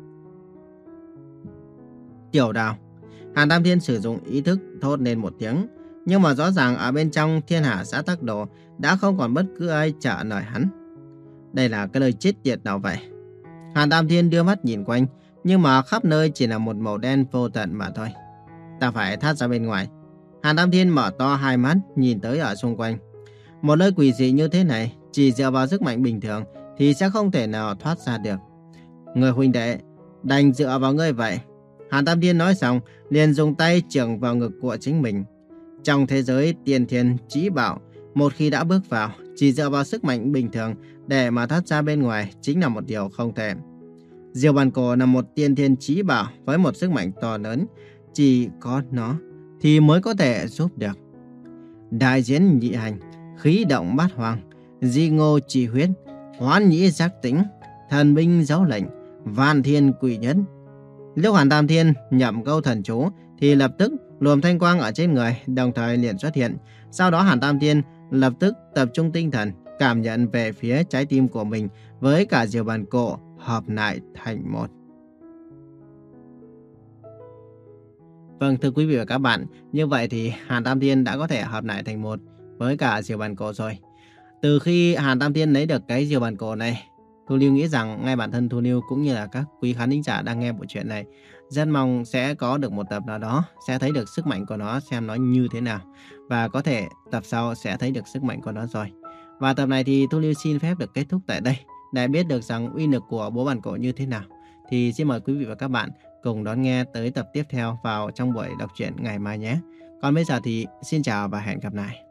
Tiểu Đao. Hàn Tam Thiên sử dụng ý thức thốt lên một tiếng, nhưng mà rõ ràng ở bên trong Thiên Hạ Xã Tắc Đồ đã không còn bất cứ ai trả lời hắn. Đây là cái lời chết tiệt nào vậy? Hàn Tam Thiên đưa mắt nhìn quanh, nhưng mà khắp nơi chỉ là một màu đen vô tận mà thôi. Ta phải thoát ra bên ngoài. Hàn Tam Thiên mở to hai mắt nhìn tới ở xung quanh. Một nơi quỷ dị như thế này, chỉ dựa vào sức mạnh bình thường thì sẽ không thể nào thoát ra được. Người huynh đệ, đành dựa vào ngươi vậy. Hàn Tam Thiên nói xong, liền dùng tay chưởng vào ngực của chính mình. Trong thế giới tiên thiên chí bảo, một khi đã bước vào, chỉ dựa vào sức mạnh bình thường để mà thoát ra bên ngoài chính là một điều không thể. Diều Bàn Cổ là một tiên thiên chí bảo với một sức mạnh to lớn, chỉ có nó thì mới có thể giúp được. Đại diễn nhị hành, khí động bát hoàng, di ngô chỉ huyết, hoán nhĩ giác tĩnh, thần binh giáo lệnh, vạn thiên quỷ nhân. Lúc Hàn Tam Thiên nhậm câu thần chú thì lập tức luồng thanh quang ở trên người đồng thời liền xuất hiện. Sau đó Hàn Tam Thiên lập tức tập trung tinh thần cảm nhận về phía trái tim của mình với cả Diều Bàn Cổ hợp lại thành một. Vâng, thưa quý vị và các bạn, như vậy thì Hàn Tam Thiên đã có thể hợp lại thành một với cả Diều Bàn Cổ rồi. Từ khi Hàn Tam Thiên lấy được cái Diều Bàn Cổ này, Thu Lưu nghĩ rằng ngay bản thân Thu Lưu cũng như là các quý khán thính giả đang nghe bộ truyện này rất mong sẽ có được một tập nào đó sẽ thấy được sức mạnh của nó xem nó như thế nào, và có thể tập sau sẽ thấy được sức mạnh của nó rồi. Và tập này thì Thu Lưu xin phép được kết thúc tại đây. Để biết được rằng uy lực của búa bàn cổ như thế nào thì xin mời quý vị và các bạn cùng đón nghe tới tập tiếp theo vào trong buổi đọc truyện ngày mai nhé. Còn bây giờ thì xin chào và hẹn gặp lại.